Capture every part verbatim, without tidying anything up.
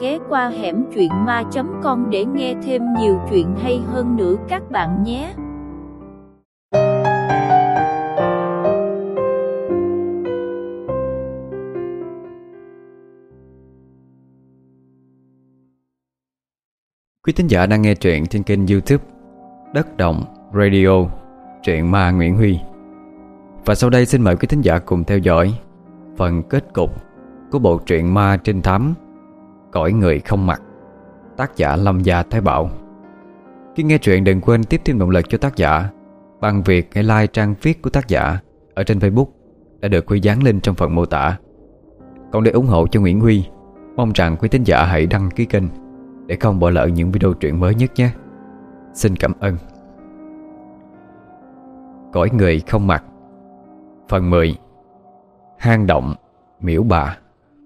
ghé qua hẻm truyện ma chấm com để nghe thêm nhiều chuyện hay hơn nữa các bạn nhé. Quý thính giả đang nghe truyện trên kênh YouTube Đất Đồng Radio, truyện ma Nguyễn Huy. Và sau đây xin mời quý thính giả cùng theo dõi phần kết cục của bộ truyện ma trinh thám Cõi Người Không Mặt, tác giả Lâm Gia Thái Bảo. Khi nghe truyện đừng quên tiếp thêm động lực cho tác giả bằng việc hãy like trang viết của tác giả ở trên Facebook đã được Huy dán link trong phần mô tả. Còn để ủng hộ cho Nguyễn Huy, mong rằng quý thính giả hãy đăng ký kênh để không bỏ lỡ những video truyện mới nhất nhé. Xin cảm ơn. Cõi Người Không Mặt, phần mười. Hang động Miễu Bà.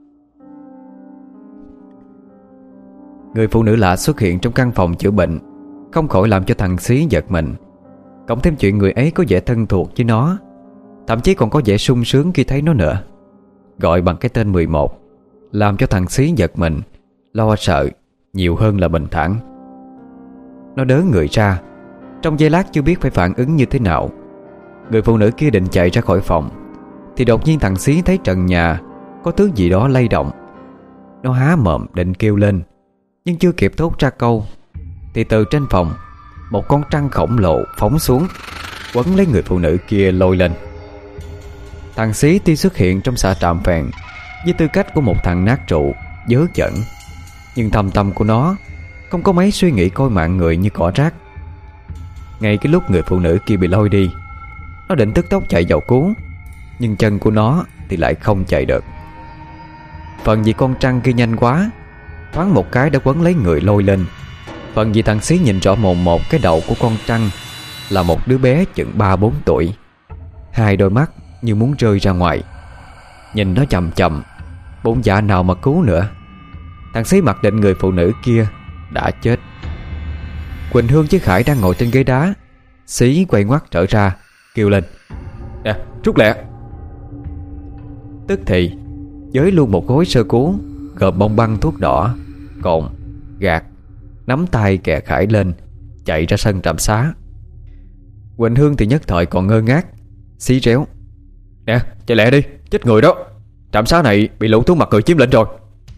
Người phụ nữ lạ xuất hiện trong căn phòng chữa bệnh không khỏi làm cho thằng Xí giật mình. Cộng thêm chuyện người ấy có vẻ thân thuộc với nó, thậm chí còn có vẻ sung sướng khi thấy nó nữa. Gọi bằng cái tên mười một làm cho thằng Xí giật mình, lo sợ nhiều hơn là bình thản. Nó đớ người ra, trong giây lát chưa biết phải phản ứng như thế nào. Người phụ nữ kia định chạy ra khỏi phòng thì đột nhiên thằng Xí thấy trần nhà có thứ gì đó lay động. Nó há mồm định kêu lên, nhưng chưa kịp thốt ra câu thì từ trên phòng một con trăng khổng lồ phóng xuống, quấn lấy người phụ nữ kia lôi lên. Thằng Xí tuy xuất hiện trong xã Trạm Phèn với tư cách của một thằng nát trụ, dớ chẩn, nhưng thâm tâm của nó không có mấy suy nghĩ coi mạng người như cỏ rác. Ngay cái lúc người phụ nữ kia bị lôi đi, nó định tức tốc chạy vào cứu, nhưng chân của nó thì lại không chạy được. Phần vì con trăng kia nhanh quá, thoáng một cái đã quấn lấy người lôi lên. Phần vì thằng Xí nhìn rõ mồn một cái đầu của con trăng là một đứa bé chừng ba bốn tuổi. Hai đôi mắt như muốn rơi ra ngoài. Nhìn nó chầm chầm, bụng dạ nào mà cứu nữa. Thằng Xí mặc định người phụ nữ kia đã chết. Quỳnh Hương với Khải đang ngồi trên ghế đá. Xí quay ngoắt trở ra, kêu lên: "Nè, rút lẹ!" Tức thì với luôn một gối sơ cứu gồm bông băng thuốc đỏ, cồn, gạt, nắm tay kè Khải lên, chạy ra sân trạm xá. Quỳnh Hương thì nhất thời còn ngơ ngác. Xí réo: "Nè, chạy lẹ đi, chết người đó. Trạm xá này bị lũ thú mặt người chiếm lĩnh rồi."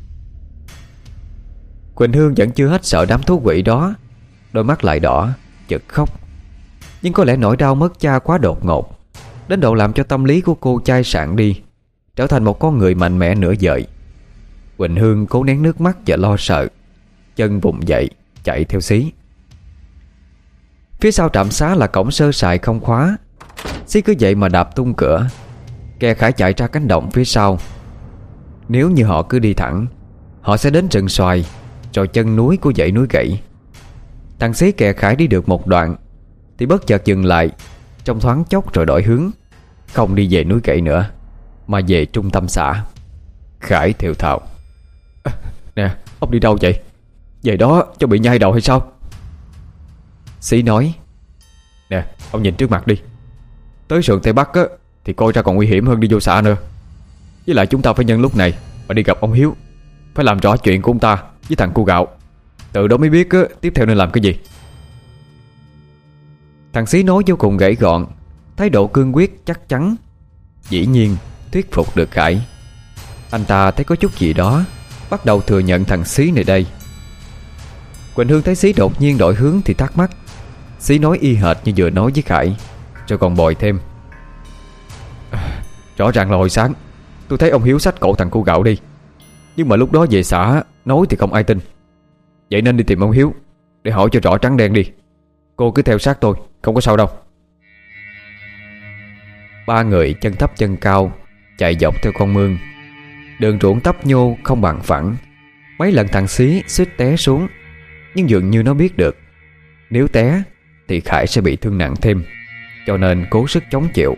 Quỳnh Hương vẫn chưa hết sợ đám thú quỷ đó, đôi mắt lại đỏ, chực khóc. Nhưng có lẽ nỗi đau mất cha quá đột ngột, đến độ làm cho tâm lý của cô chai sạn đi, trở thành một con người mạnh mẽ nửa vời. Quỳnh Hương cố nén nước mắt và lo sợ, chân vùng dậy chạy theo Xí. Phía sau trạm xá là cổng sơ sài không khóa. Xí cứ vậy mà đạp tung cửa, kè Khải chạy ra cánh đồng phía sau. Nếu như họ cứ đi thẳng, họ sẽ đến rừng xoài, rồi chân núi của dãy núi gãy. Thằng Xí kè Khải đi được một đoạn thì bất chợt dừng lại, trong thoáng chốc rồi đổi hướng, không đi về núi gãy nữa mà về trung tâm xã. Khải thều thào: à, "Nè, ông đi đâu vậy? Về đó cho bị nhai đầu hay sao?" Xí nói: "Nè, ông nhìn trước mặt đi. Tới sườn Tây Bắc á, thì coi ra còn nguy hiểm hơn đi vô xã nữa. Với lại chúng ta phải nhân lúc này mà đi gặp ông Hiếu, phải làm rõ chuyện của ông ta với thằng cu gạo. Từ đó mới biết á, tiếp theo nên làm cái gì." Thằng Xí nói vô cùng gãy gọn, thái độ cương quyết chắc chắn. Dĩ nhiên thuyết phục được Khải. Anh ta thấy có chút gì đó, bắt đầu thừa nhận thằng Xí này đây. Quỳnh Hương thấy Xí đột nhiên đổi hướng thì thắc mắc. Xí nói y hệt như vừa nói với Khải, rồi còn bồi thêm: à, "Rõ ràng là hồi sáng tôi thấy ông Hiếu xách cổ thằng cu gạo đi, nhưng mà lúc đó về xã nói thì không ai tin. Vậy nên đi tìm ông Hiếu để hỏi cho rõ trắng đen đi. Cô cứ theo sát tôi, không có sao đâu." Ba người chân thấp chân cao chạy dọc theo con mương. Đường ruộng tấp nhô không bằng phẳng. Mấy lần thằng Xí suýt té xuống, nhưng dường như nó biết được nếu té thì Khải sẽ bị thương nặng thêm, cho nên cố sức chống chịu.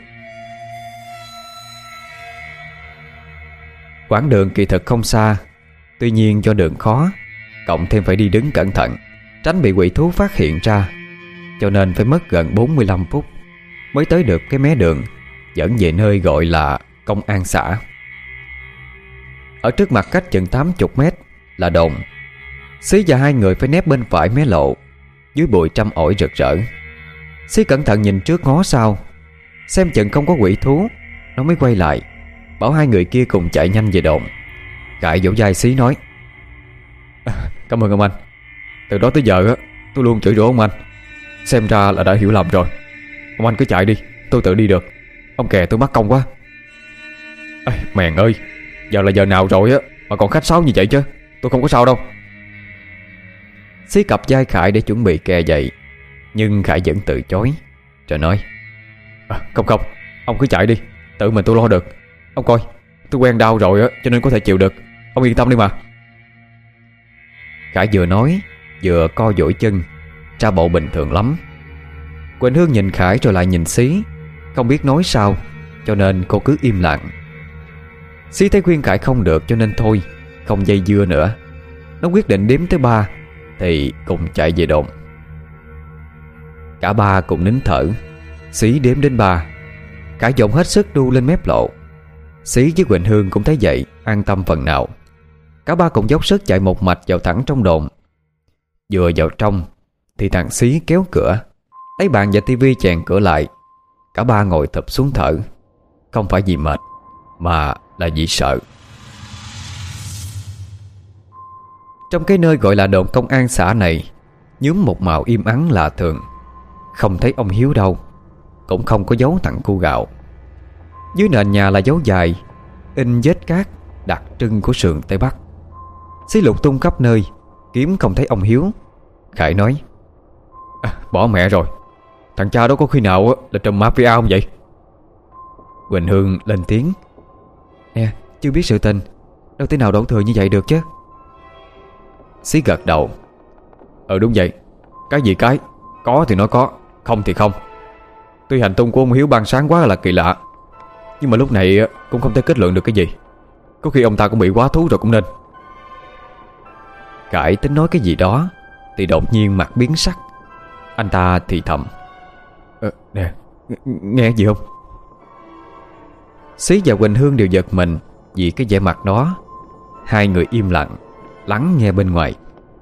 Quãng đường kỳ thực không xa, tuy nhiên do đường khó, cộng thêm phải đi đứng cẩn thận, tránh bị quỷ thú phát hiện ra, cho nên phải mất gần bốn mươi lăm phút mới tới được cái mé đường dẫn về nơi gọi là công an xã. Ở trước mặt cách chừng tám mươi mét là đồn. Xí và hai người phải nép bên phải mé lộ, dưới bụi trăm ổi rực rỡ. Xí cẩn thận nhìn trước ngó sau, xem chừng không có quỷ thú, nó mới quay lại bảo hai người kia cùng chạy nhanh về đồn. Khải vỗ vai Xí nói: à, cảm ơn ông anh. Từ đó tới giờ á, tôi luôn chửi rủa ông anh. Xem ra là đã hiểu lầm rồi. Ông anh cứ chạy đi, tôi tự đi được. Ông kè tôi mắc công quá. À, mèn ơi, giờ là giờ nào rồi á mà còn khách sáo như vậy chứ. Tôi không có sao đâu. Xí cặp vai Khải để chuẩn bị kè dậy, nhưng Khải vẫn từ chối, rồi nói: à, không không, ông cứ chạy đi, tự mình tôi lo được. Ông coi, tôi quen đau rồi á, cho nên có thể chịu được. Ông yên tâm đi mà. Khải vừa nói vừa co duỗi chân, tra bộ bình thường lắm. Quỳnh Hương nhìn Khải rồi lại nhìn Xí, không biết nói sao, cho nên cô cứ im lặng. Xí thấy khuyên Khải không được cho nên thôi, không dây dưa nữa. Nó quyết định đếm tới ba thì cùng chạy về đồn. Cả ba cùng nín thở. Xí đếm đến ba, Khải dồn hết sức đu lên mép lộ. Xí với Quỳnh Hương cũng thấy vậy, an tâm phần nào. Cả ba cùng dốc sức chạy một mạch vào thẳng trong đồn. Vừa vào trong thì thằng Xí kéo cửa, lấy bàn và tivi chèn cửa lại. Cả ba ngồi thụp xuống thở, không phải vì mệt mà là vì sợ. Trong cái nơi gọi là đồn công an xã này nhuốm một màu im ắng lạ thường. Không thấy ông Hiếu đâu, cũng không có dấu thằng cu gạo. Dưới nền nhà là dấu dài in vết cát đặc trưng của sườn Tây Bắc. Xí lục tung khắp nơi, kiếm không thấy ông Hiếu. Khải nói: à, bỏ mẹ rồi. Thằng cha đó có khi nào là trùm mafia không vậy? Quỳnh Hương lên tiếng: nè, chưa biết sự tình, đâu thể nào đổ thừa như vậy được chứ. Xí gật đầu: ừ đúng vậy. Cái gì cái, có thì nói có, không thì không. Tuy hành tung của ông Hiếu ban sáng quá là kỳ lạ, nhưng mà lúc này cũng không thể kết luận được cái gì. Có khi ông ta cũng bị quá thú rồi cũng nên. Khải tính nói cái gì đó thì đột nhiên mặt biến sắc. Anh ta thì thầm: ờ, nè, nghe gì không? Xí và Quỳnh Hương đều giật mình vì cái vẻ mặt đó. Hai người im lặng lắng nghe bên ngoài.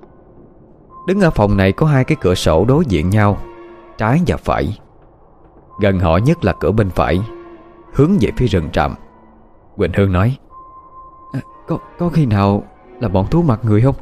Đứng ở phòng này có hai cái cửa sổ đối diện nhau, trái và phải. Gần họ nhất là cửa bên phải, hướng về phía rừng tràm. Quỳnh Hương nói: à, có, có khi nào là bọn thú mặt người không?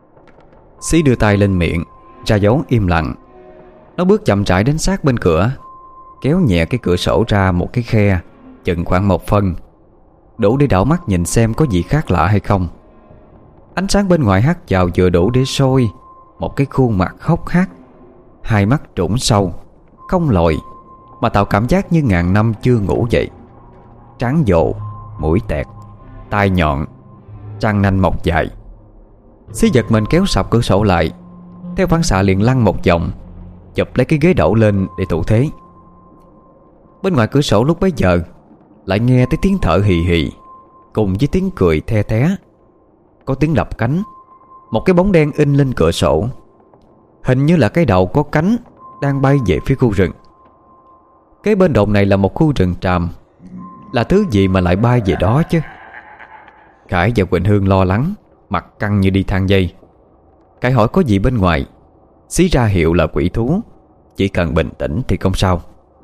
Xí đưa tay lên miệng, ra dấu im lặng. Nó bước chậm rãi đến sát bên cửa, kéo nhẹ cái cửa sổ ra một cái khe chừng khoảng một phân, đủ để đảo mắt nhìn xem có gì khác lạ hay không. Ánh sáng bên ngoài hắt vào vừa đủ để soi một cái khuôn mặt hốc hác, hai mắt trũng sâu, không lồi, mà tạo cảm giác như ngàn năm chưa ngủ vậy. Trán dộ, mũi tẹt, tai nhọn, răng nanh mọc dài. Xí giật mình kéo sập cửa sổ lại, theo phản xạ liền lăn một vòng, chụp lấy cái ghế đẩu lên để thủ thế. Bên ngoài cửa sổ lúc bấy giờ lại nghe tới tiếng thở hì hì cùng với tiếng cười the thé. Có tiếng đập cánh, một cái bóng đen in lên cửa sổ, hình như là cái đầu có cánh đang bay về phía khu rừng. Cái bên đồn này là một khu rừng tràm, là thứ gì mà lại bay về đó chứ? Khải và Quỳnh Hương lo lắng, mặt căng như đi thang dây. Khải hỏi có gì bên ngoài, xí ra hiệu là quỷ thú, chỉ cần bình tĩnh thì không sao.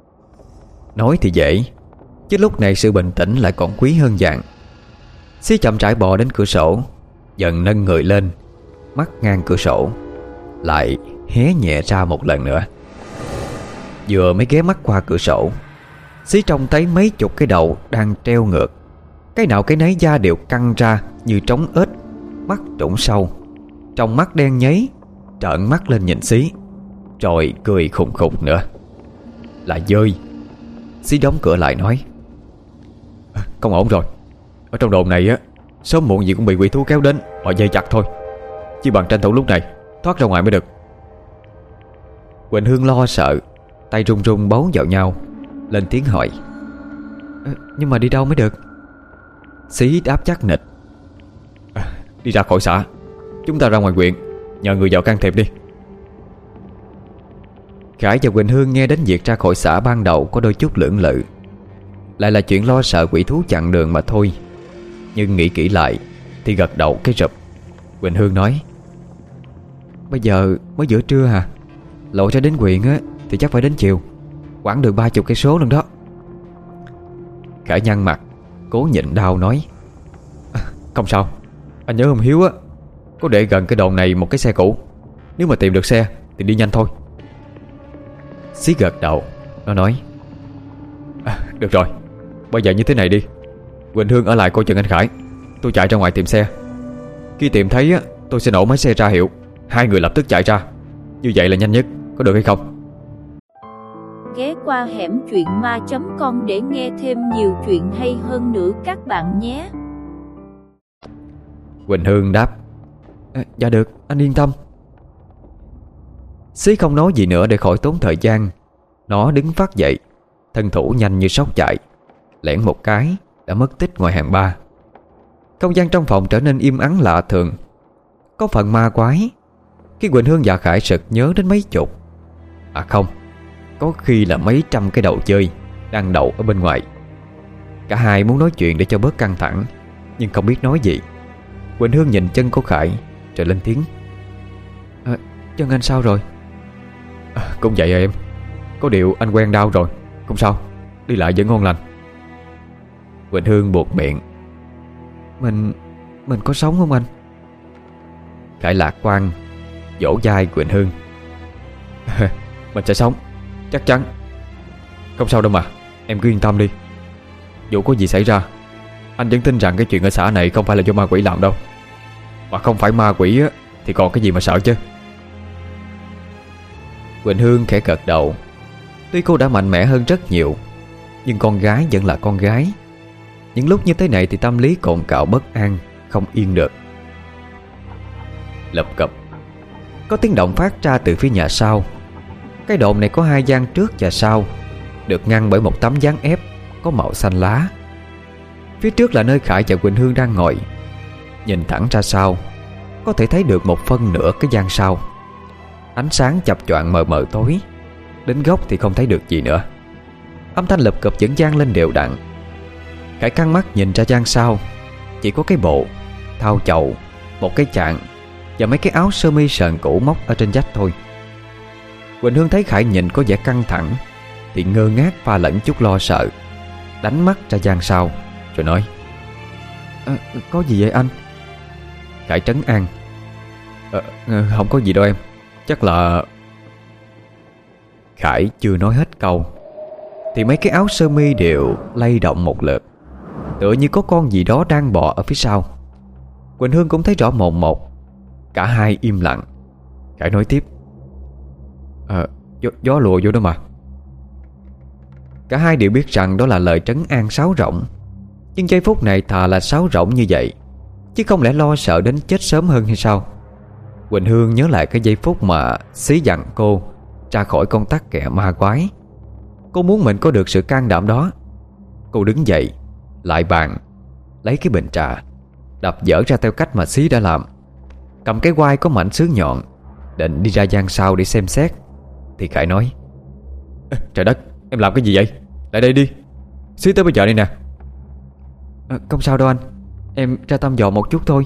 Nói thì dễ, chứ lúc này sự bình tĩnh lại còn quý hơn vàng. Xí chậm rãi bò đến cửa sổ, dần nâng người lên, mắt ngang cửa sổ, lại hé nhẹ ra một lần nữa. Vừa mới ghé mắt qua cửa sổ, Xí trông thấy mấy chục cái đầu đang treo ngược, cái nào cái nấy da đều căng ra như trống ếch, mắt trũng sâu, trong mắt đen nháy, trợn mắt lên nhìn Xí, rồi cười khùng khục nữa. Là dơi. Xí đóng cửa lại nói: à, không ổn rồi. Ở trong đồn này á, sớm muộn gì cũng bị quỷ thú kéo đến, họ dây chặt thôi. Chỉ bằng tranh thủ lúc này thoát ra ngoài mới được. Quỳnh Hương lo sợ, tay run run bấu vào nhau, lên tiếng hỏi: à, nhưng mà đi đâu mới được? Xí đáp chắc nịch: à, đi ra khỏi xã. Chúng ta ra ngoài huyện, nhờ người vào can thiệp đi. Khải và Quỳnh Hương nghe đến việc ra khỏi xã ban đầu có đôi chút lưỡng lự, lại là chuyện lo sợ quỷ thú chặn đường mà thôi. Nhưng nghĩ kỹ lại thì gật đầu cái rụp. Quỳnh Hương nói: Bây giờ mới giữa trưa hả? Lộ ra đến huyện á thì chắc phải đến chiều, quãng đường ba chục cây số lần đó. Khải nhăn mặt, cố nhịn đau nói: à, Không sao, anh nhớ ông Hiếu á có để gần cái đồn này một cái xe cũ. Nếu mà tìm được xe thì đi nhanh thôi. Xí gật đầu. Nó nói: à, Được rồi, bây giờ như thế này đi, Quỳnh Hương ở lại coi chừng anh Khải, tôi chạy ra ngoài tìm xe. Khi tìm thấy á, tôi sẽ nổ máy xe ra hiệu, hai người lập tức chạy ra. Như vậy là nhanh nhất, có được hay không? Ghé qua hẻm truyện ma chấm com để nghe thêm nhiều chuyện hay hơn nữa các bạn nhé. Quỳnh Hương đáp: à, Dạ được, anh yên tâm. Xí không nói gì nữa để khỏi tốn thời gian. Nó đứng phát dậy, thân thủ nhanh như sóc chạy, lẻn một cái đã mất tích ngoài hàng ba. Không gian trong phòng trở nên im ắng lạ thường, có phần ma quái. Khi Quỳnh Hương và Khải sực nhớ đến mấy chục, à không, có khi là mấy trăm cái đầu chơi đang đậu ở bên ngoài. Cả hai muốn nói chuyện để cho bớt căng thẳng, nhưng không biết nói gì. Quỳnh Hương nhìn chân của Khải rồi lên tiếng: à, Chân anh sao rồi? À, cũng vậy à em. Có điều anh quen đau rồi, không sao, đi lại vẫn ngon lành. Quỳnh Hương buột miệng: Mình Mình có sống không anh? Khải lạc quan vỗ vai Quỳnh Hương: Mình sẽ sống, chắc chắn. Không sao đâu mà, em cứ yên tâm đi. Dù có gì xảy ra, anh vẫn tin rằng cái chuyện ở xã này không phải là do ma quỷ làm đâu. Mà không phải ma quỷ á, thì còn cái gì mà sợ chứ. Quỳnh Hương khẽ gật đầu. Tuy cô đã mạnh mẽ hơn rất nhiều, nhưng con gái vẫn là con gái. Những lúc như thế này thì tâm lý cồn cào bất an, không yên được. Lập cập có tiếng động phát ra từ phía nhà sau. Cái đồn này có hai gian trước và sau, được ngăn bởi một tấm dáng ép có màu xanh lá. Phía trước là nơi Khải và Quỳnh Hương đang ngồi. Nhìn thẳng ra sau, có thể thấy được một phân nửa cái gian sau. Ánh sáng chập choạng mờ mờ tối, đến góc thì không thấy được gì nữa. Âm thanh lập cập vẫn vang lên đều đặn. Khải căng mắt nhìn ra gian sau, chỉ có cái bộ, thau chậu, một cái chạn và mấy cái áo sơ mi sờn cũ móc ở trên vách thôi. Quỳnh Hương thấy Khải nhìn có vẻ căng thẳng thì ngơ ngác pha lẫn chút lo sợ, đánh mắt ra gian sau rồi nói: à, Có gì vậy anh? Khải trấn an: à, Không có gì đâu em, chắc là... Khải chưa nói hết câu thì mấy cái áo sơ mi đều lay động một lượt, tựa như có con gì đó đang bò ở phía sau. Quỳnh Hương cũng thấy rõ mồn một. Cả hai im lặng. Khải nói tiếp: à, gió, gió lùa vô đó mà. Cả hai đều biết rằng đó là lời trấn an sáo rỗng, nhưng giây phút này thà là sáo rỗng như vậy, chứ không lẽ lo sợ đến chết sớm hơn hay sao? Quỳnh Hương nhớ lại cái giây phút mà Xí dặn cô ra khỏi con tắc kè ma quái. Cô muốn mình có được sự can đảm đó. Cô đứng dậy, lại bàn, lấy cái bình trà, đập dở ra theo cách mà Xí đã làm, cầm cái quai có mảnh sứ nhọn, định đi ra gian sau để xem xét. Thì Khải nói: à, Trời đất, em làm cái gì vậy? Lại đây đi, Xí tới bây giờ đây nè. à, Không sao đâu anh, em ra thăm dò một chút thôi.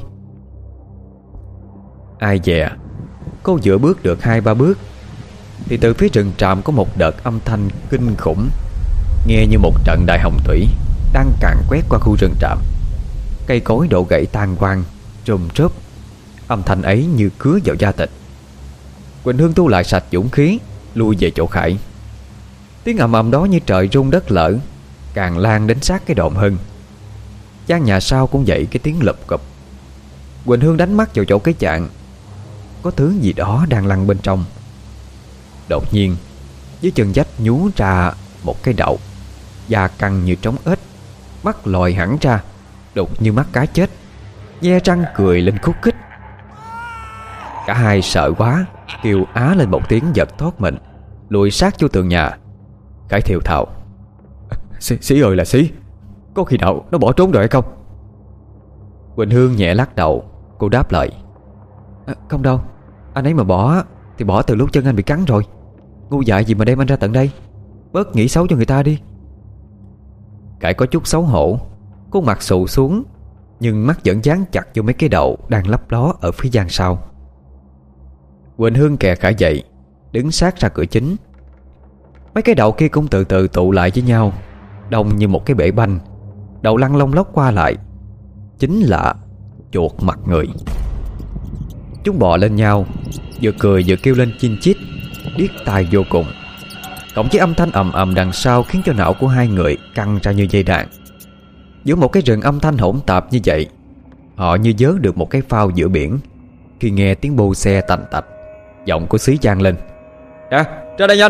Ai dè cô vừa bước được hai ba bước thì từ phía rừng tràm có một đợt âm thanh kinh khủng, nghe như một trận đại hồng thủy đang càn quét qua khu rừng tràm. Cây cối đổ gãy tan quang, trùm rớp. Âm thanh ấy như cứa vào da thịt. Quỳnh Hương thu lại sạch dũng khí, lui về chỗ Khải. Tiếng ầm ầm đó như trời rung đất lở, càng lan đến sát cái đồn hơn. Gian nhà sau cũng vậy cái tiếng lụp cụp. Quỳnh Hương đánh mắt vào chỗ cái chạn. Có thứ gì đó đang lăn bên trong. Đột nhiên dưới chân vách nhú ra một cái đậu, da căng như trống ếch, mắt lòi hẳn ra, đục như mắt cá chết, nhe răng cười lên khúc khích. Cả hai sợ quá, kêu á lên một tiếng giật thoát mình, lùi sát vô tường nhà. Khải thều thào: Xí, xí ơi là Xí, có khi nào nó bỏ trốn rồi hay không? Quỳnh Hương nhẹ lắc đầu. Cô đáp lại: à, Không đâu, anh ấy mà bỏ thì bỏ từ lúc chân anh bị cắn rồi. Ngu dại gì mà đem anh ra tận đây, bớt nghĩ xấu cho người ta đi. Khải có chút xấu hổ, khuôn mặt xù xuống, nhưng mắt vẫn dán chặt vô mấy cái đầu đang lấp ló ở phía gian sau. Quỳnh Hương kè khải dậy, đứng sát ra cửa chính. Mấy cái đầu kia cũng từ từ tụ lại với nhau, đông như một cái bể banh, đầu lăn lông lốc qua lại. Chính là chuột mặt người. Chúng bò lên nhau, vừa cười vừa kêu lên chin chít, điếc tai vô cùng. Cộng với âm thanh ầm ầm đằng sau khiến cho não của hai người căng ra như dây đàn. Giữa một cái rừng âm thanh hỗn tạp như vậy, họ như vớ được một cái phao giữa biển khi nghe tiếng bô xe tành tạch. Giọng của Xí vang lên: "Nè, ra đây nhanh!"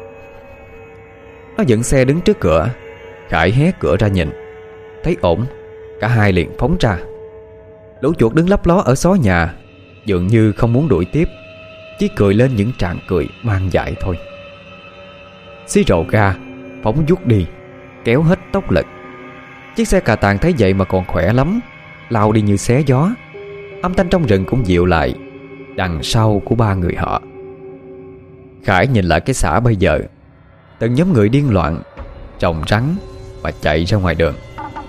Nó dựng xe đứng trước cửa. Khải hé cửa ra nhìn, thấy ổn, cả hai liền phóng ra. Lũ chuột đứng lấp ló ở xó nhà dường như không muốn đuổi tiếp, chỉ cười lên những tràng cười mang dại thôi. Xí rồ ga phóng vút đi, kéo hết tốc lực. Chiếc xe cà tàng thấy vậy mà còn khỏe lắm, lao đi như xé gió. Âm thanh trong rừng cũng dịu lại đằng sau của ba người họ. Khải nhìn lại cái xã bây giờ, từng nhóm người điên loạn trồng rắn mà chạy ra ngoài đường.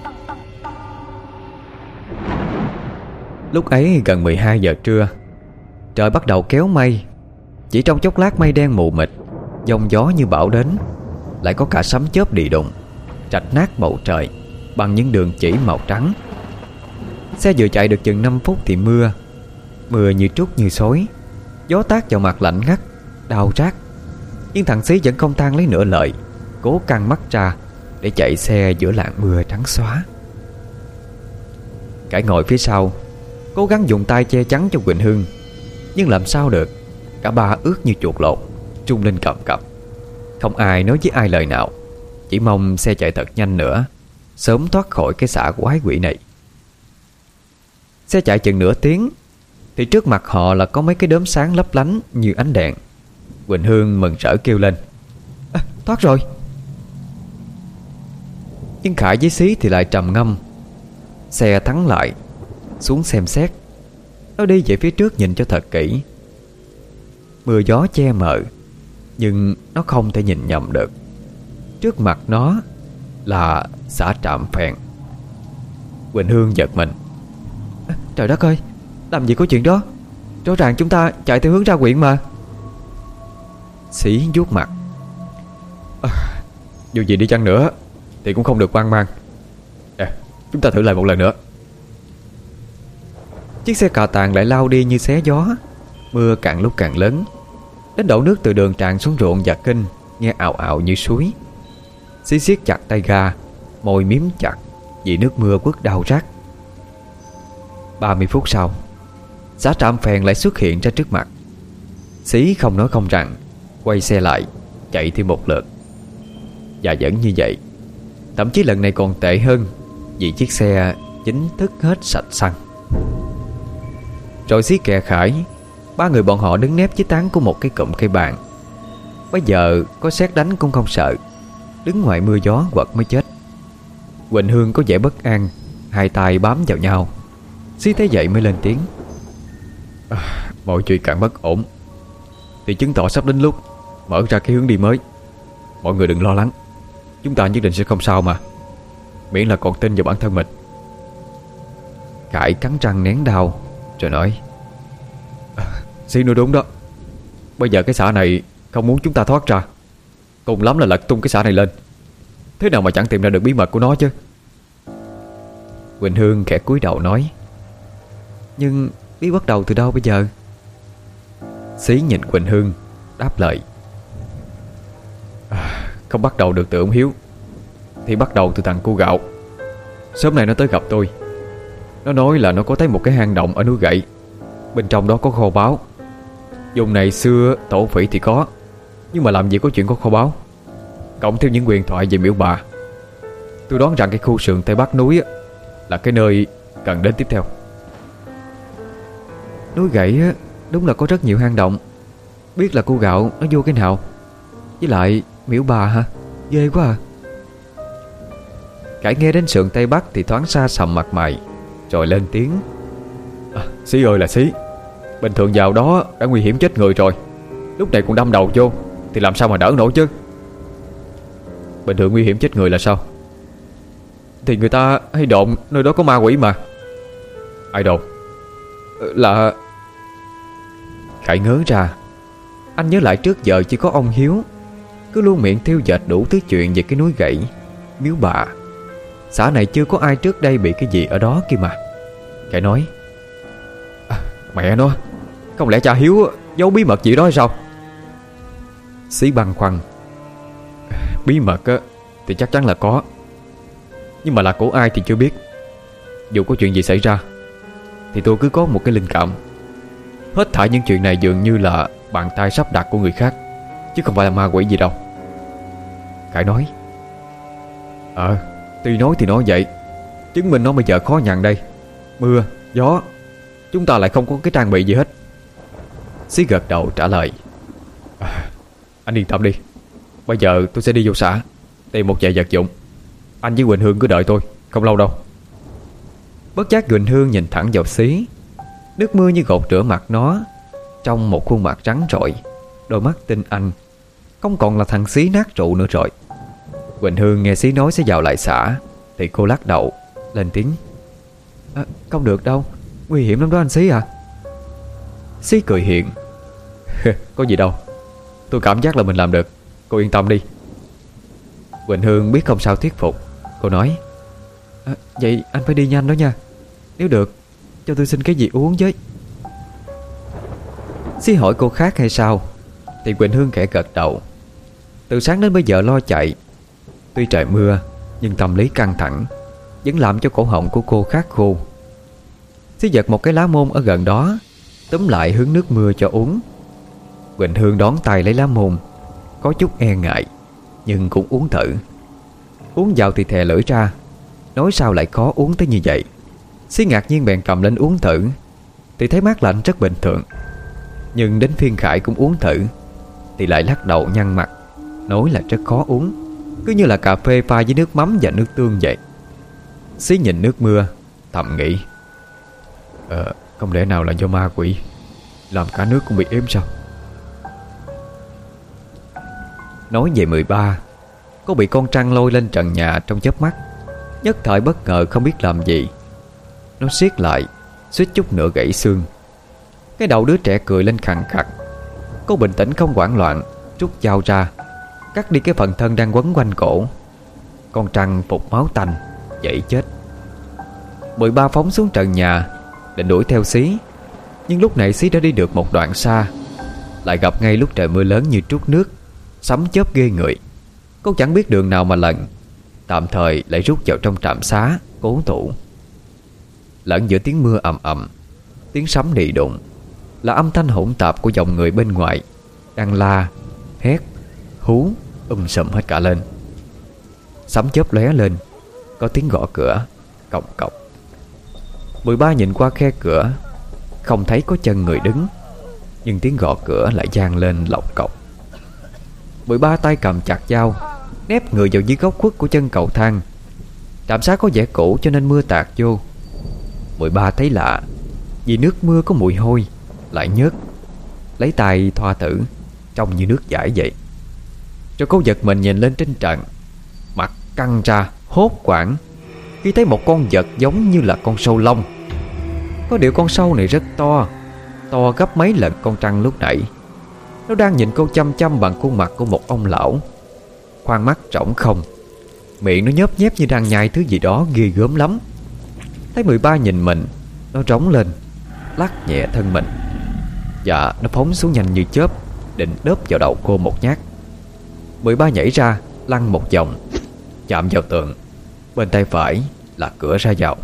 Lúc ấy gần mười hai giờ trưa, trời bắt đầu kéo mây. Chỉ trong chốc lát mây đen mù mịt, giông gió như bão đến, lại có cả sấm chớp đì đụng, rạch nát bầu trời bằng những đường chỉ màu trắng. Xe vừa chạy được chừng năm phút thì mưa Mưa như trút như xối, gió tát vào mặt lạnh ngắt, đau rát. Nhưng thằng Xí vẫn không than lấy nửa lời, cố căng mắt ra để chạy xe giữa làn mưa trắng xóa. Cải ngồi phía sau, cố gắng dùng tay che chắn cho Quỳnh Hương, nhưng làm sao được. Cả ba ướt như chuột lột, trung lên cầm cập. Không ai nói với ai lời nào, chỉ mong xe chạy thật nhanh nữa, sớm thoát khỏi cái xã quái quỷ này. Xe chạy chừng nửa tiếng thì trước mặt họ là có mấy cái đốm sáng lấp lánh như ánh đèn. Quỳnh Hương mừng rỡ kêu lên: à, thoát rồi. Nhưng Khải với Xí thì lại trầm ngâm. Xe thắng lại, xuống xem xét. Nó đi về phía trước nhìn cho thật kỹ. Mưa gió che mờ, nhưng nó không thể nhìn nhầm được. Trước mặt nó là xã Trạm Phèn. Quỳnh Hương giật mình: à, trời đất ơi, làm gì có chuyện đó, rõ ràng chúng ta chạy theo hướng ra huyện mà. Xí vuốt mặt: à, dù gì đi chăng nữa thì cũng không được hoang mang. À, chúng ta thử lại một lần nữa. Chiếc xe cà tàng lại lao đi như xé gió. Mưa càng lúc càng lớn, đến đổ nước từ đường tràn xuống ruộng và kênh nghe ào ào như suối. Xí siết chặt tay ga, môi miếm chặt vì nước mưa quất đau rát. Ba mươi phút sau, xã Trạm Phèn lại xuất hiện ra trước mặt. Xí không nói không rằng, quay xe lại, chạy thêm một lượt. Và vẫn như vậy, thậm chí lần này còn tệ hơn, vì chiếc xe chính thức hết sạch xăng. Rồi Xí kè Khải, ba người bọn họ đứng nép dưới tán của một cái cụm cây bàng. Bây giờ có sét đánh cũng không sợ, đứng ngoài mưa gió quật mới chết. Quỳnh Hương có vẻ bất an, hai tay bám vào nhau. Xí thấy vậy mới lên tiếng: à, mọi chuyện càng bất ổn thì chứng tỏ sắp đến lúc mở ra cái hướng đi mới. Mọi người đừng lo lắng, chúng ta nhất định sẽ không sao mà, miễn là còn tin vào bản thân mình. Khải cắn răng nén đau rồi nói: à, Xí nói đúng đó. Bây giờ cái xã này không muốn chúng ta thoát ra, cùng lắm là lật tung cái xã này lên. Thế nào mà chẳng tìm ra được bí mật của nó chứ. Quỳnh Hương khẽ cúi đầu nói: nhưng biết bắt đầu từ đâu bây giờ? Xí nhìn Quỳnh Hương đáp lời: à, không bắt đầu được từ ông Hiếu thì bắt đầu từ thằng cu gạo. Sớm nay nó tới gặp tôi. Nó nói là nó có thấy một cái hang động ở núi Gậy, bên trong đó có kho báu. Vùng này xưa tổ phỉ thì có, nhưng mà làm gì có chuyện có kho báu. Cộng thêm những huyền thoại về miễu bà, tôi đoán rằng cái khu sườn Tây Bắc núi là cái nơi cần đến tiếp theo. Núi Gậy đúng là có rất nhiều hang động. Biết là cu gạo nó vô cái nào. Với lại miễu bà hả? Ghê quá à. Khải nghe đến sườn Tây Bắc thì thoáng xa sầm mặt mày, rồi lên tiếng: à, Xí ơi là Xí, bình thường vào đó đã nguy hiểm chết người rồi, lúc này còn đâm đầu vô thì làm sao mà đỡ nổi chứ. Bình thường nguy hiểm chết người là sao? Thì người ta hay đồn nơi đó có ma quỷ mà. Ai đâu? Là... Khải ngớ ra. Anh nhớ lại trước giờ chỉ có ông Hiếu cứ luôn miệng thiêu dệt đủ thứ chuyện về cái núi gãy, miếu bà. Xã này chưa có ai trước đây bị cái gì ở đó kia mà. Khải nói, à, mẹ nó, không lẽ cha Hiếu giấu bí mật gì đó hay sao? Xí băn khoăn, bí mật á thì chắc chắn là có, nhưng mà là của ai thì chưa biết. Dù có chuyện gì xảy ra thì tôi cứ có một cái linh cảm, hết thảy những chuyện này dường như là bàn tay sắp đặt của người khác, chứ không phải là ma quỷ gì đâu. Khải nói, Ờ tuy nói thì nói vậy, chứng minh nó bây giờ khó nhằn đây. Mưa, gió, chúng ta lại không có cái trang bị gì hết. Xí gật đầu trả lời, à, anh yên tâm đi, bây giờ tôi sẽ đi vô xã tìm một vài vật dụng. Anh với Quỳnh Hương cứ đợi tôi, không lâu đâu. Bất giác Quỳnh Hương nhìn thẳng vào Xí. Nước mưa như gột rửa mặt nó, trong một khuôn mặt trắng trội, đôi mắt tinh anh, không còn là thằng Xí nát rượu nữa rồi. Quỳnh Hương nghe Xí nói sẽ vào lại xã thì cô lắc đầu lên tiếng, à, không được đâu, nguy hiểm lắm đó anh Xí à. Xí cười hiền, có gì đâu, tôi cảm giác là mình làm được, cô yên tâm đi. Quỳnh Hương biết không sao thuyết phục. Cô nói, à, vậy anh phải đi nhanh đó nha, nếu được cho tôi xin cái gì uống với. Xí hỏi cô khác hay sao thì Quỳnh Hương khẽ gật đầu. Từ sáng đến bây giờ lo chạy, tuy trời mưa nhưng tâm lý căng thẳng vẫn làm cho cổ họng của cô khát khô. Xí giật một cái lá môn ở gần đó, túm lại hứng nước mưa cho uống. Quỳnh Hương đón tay lấy lá môn, có chút e ngại nhưng cũng uống thử. Uống vào thì thè lưỡi ra, nói sao lại khó uống tới như vậy. Xí ngạc nhiên bèn cầm lên uống thử thì thấy mát lạnh rất bình thường. Nhưng đến phiên Khải cũng uống thử thì lại lắc đầu nhăn mặt, nói là rất khó uống, cứ như là cà phê pha với nước mắm và nước tương vậy. Xí nhìn nước mưa thầm nghĩ, Ờ không lẽ nào là do ma quỷ làm cả nước cũng bị ếm sao? Nói về mười ba, cô bị con trăng lôi lên trần nhà trong chớp mắt, nhất thời bất ngờ không biết làm gì. Nó siết lại, suýt chút nữa gãy xương. Cái đầu đứa trẻ cười lên khàn khặt. Cô bình tĩnh không hoảng loạn, rút dao ra, cắt đi cái phần thân đang quấn quanh cổ. Con trăng phục máu tanh, dãy chết. Mười ba phóng xuống trần nhà, định đuổi theo Xí. Nhưng lúc này Xí đã đi được một đoạn xa, lại gặp ngay lúc trời mưa lớn như trút nước, sấm chớp ghê người. Cô chẳng biết đường nào mà lần, tạm thời lại rút vào trong trạm xá cố thủ. Lẫn giữa tiếng mưa ầm ầm, tiếng sấm nị đụng, là âm thanh hỗn tạp của dòng người bên ngoài đang la, hét, hú um sùm hết cả lên. Sấm chớp lóe lên, có tiếng gõ cửa cộc cộc. Mười ba nhìn qua khe cửa, không thấy có chân người đứng, nhưng tiếng gõ cửa lại vang lên lộc cộc. Mười ba tay cầm chặt dao, nép người vào dưới góc khuất của chân cầu thang. Trạm xá có vẻ cũ cho nên mưa tạt vô. Mười ba thấy lạ, vì nước mưa có mùi hôi, lại nhớt. Lấy tay thoa thử, trông như nước dãi vậy. Rồi cô giật mình nhìn lên trên trần, mặt căng ra hốt hoảng khi thấy một con vật giống như là con sâu lông. Có điều con sâu này rất to, to gấp mấy lần con trăng lúc nãy. Nó đang nhìn cô chăm chăm bằng khuôn mặt của một ông lão, khoang mắt trống không, miệng nó nhớp nhép như đang nhai thứ gì đó ghê gớm lắm. Thấy mười ba nhìn mình, nó rống lên, lắc nhẹ thân mình, và nó phóng xuống nhanh như chớp, định đớp vào đầu cô một nhát. Mười ba nhảy ra, lăn một vòng, chạm vào tường. Bên tay phải là cửa ra vào.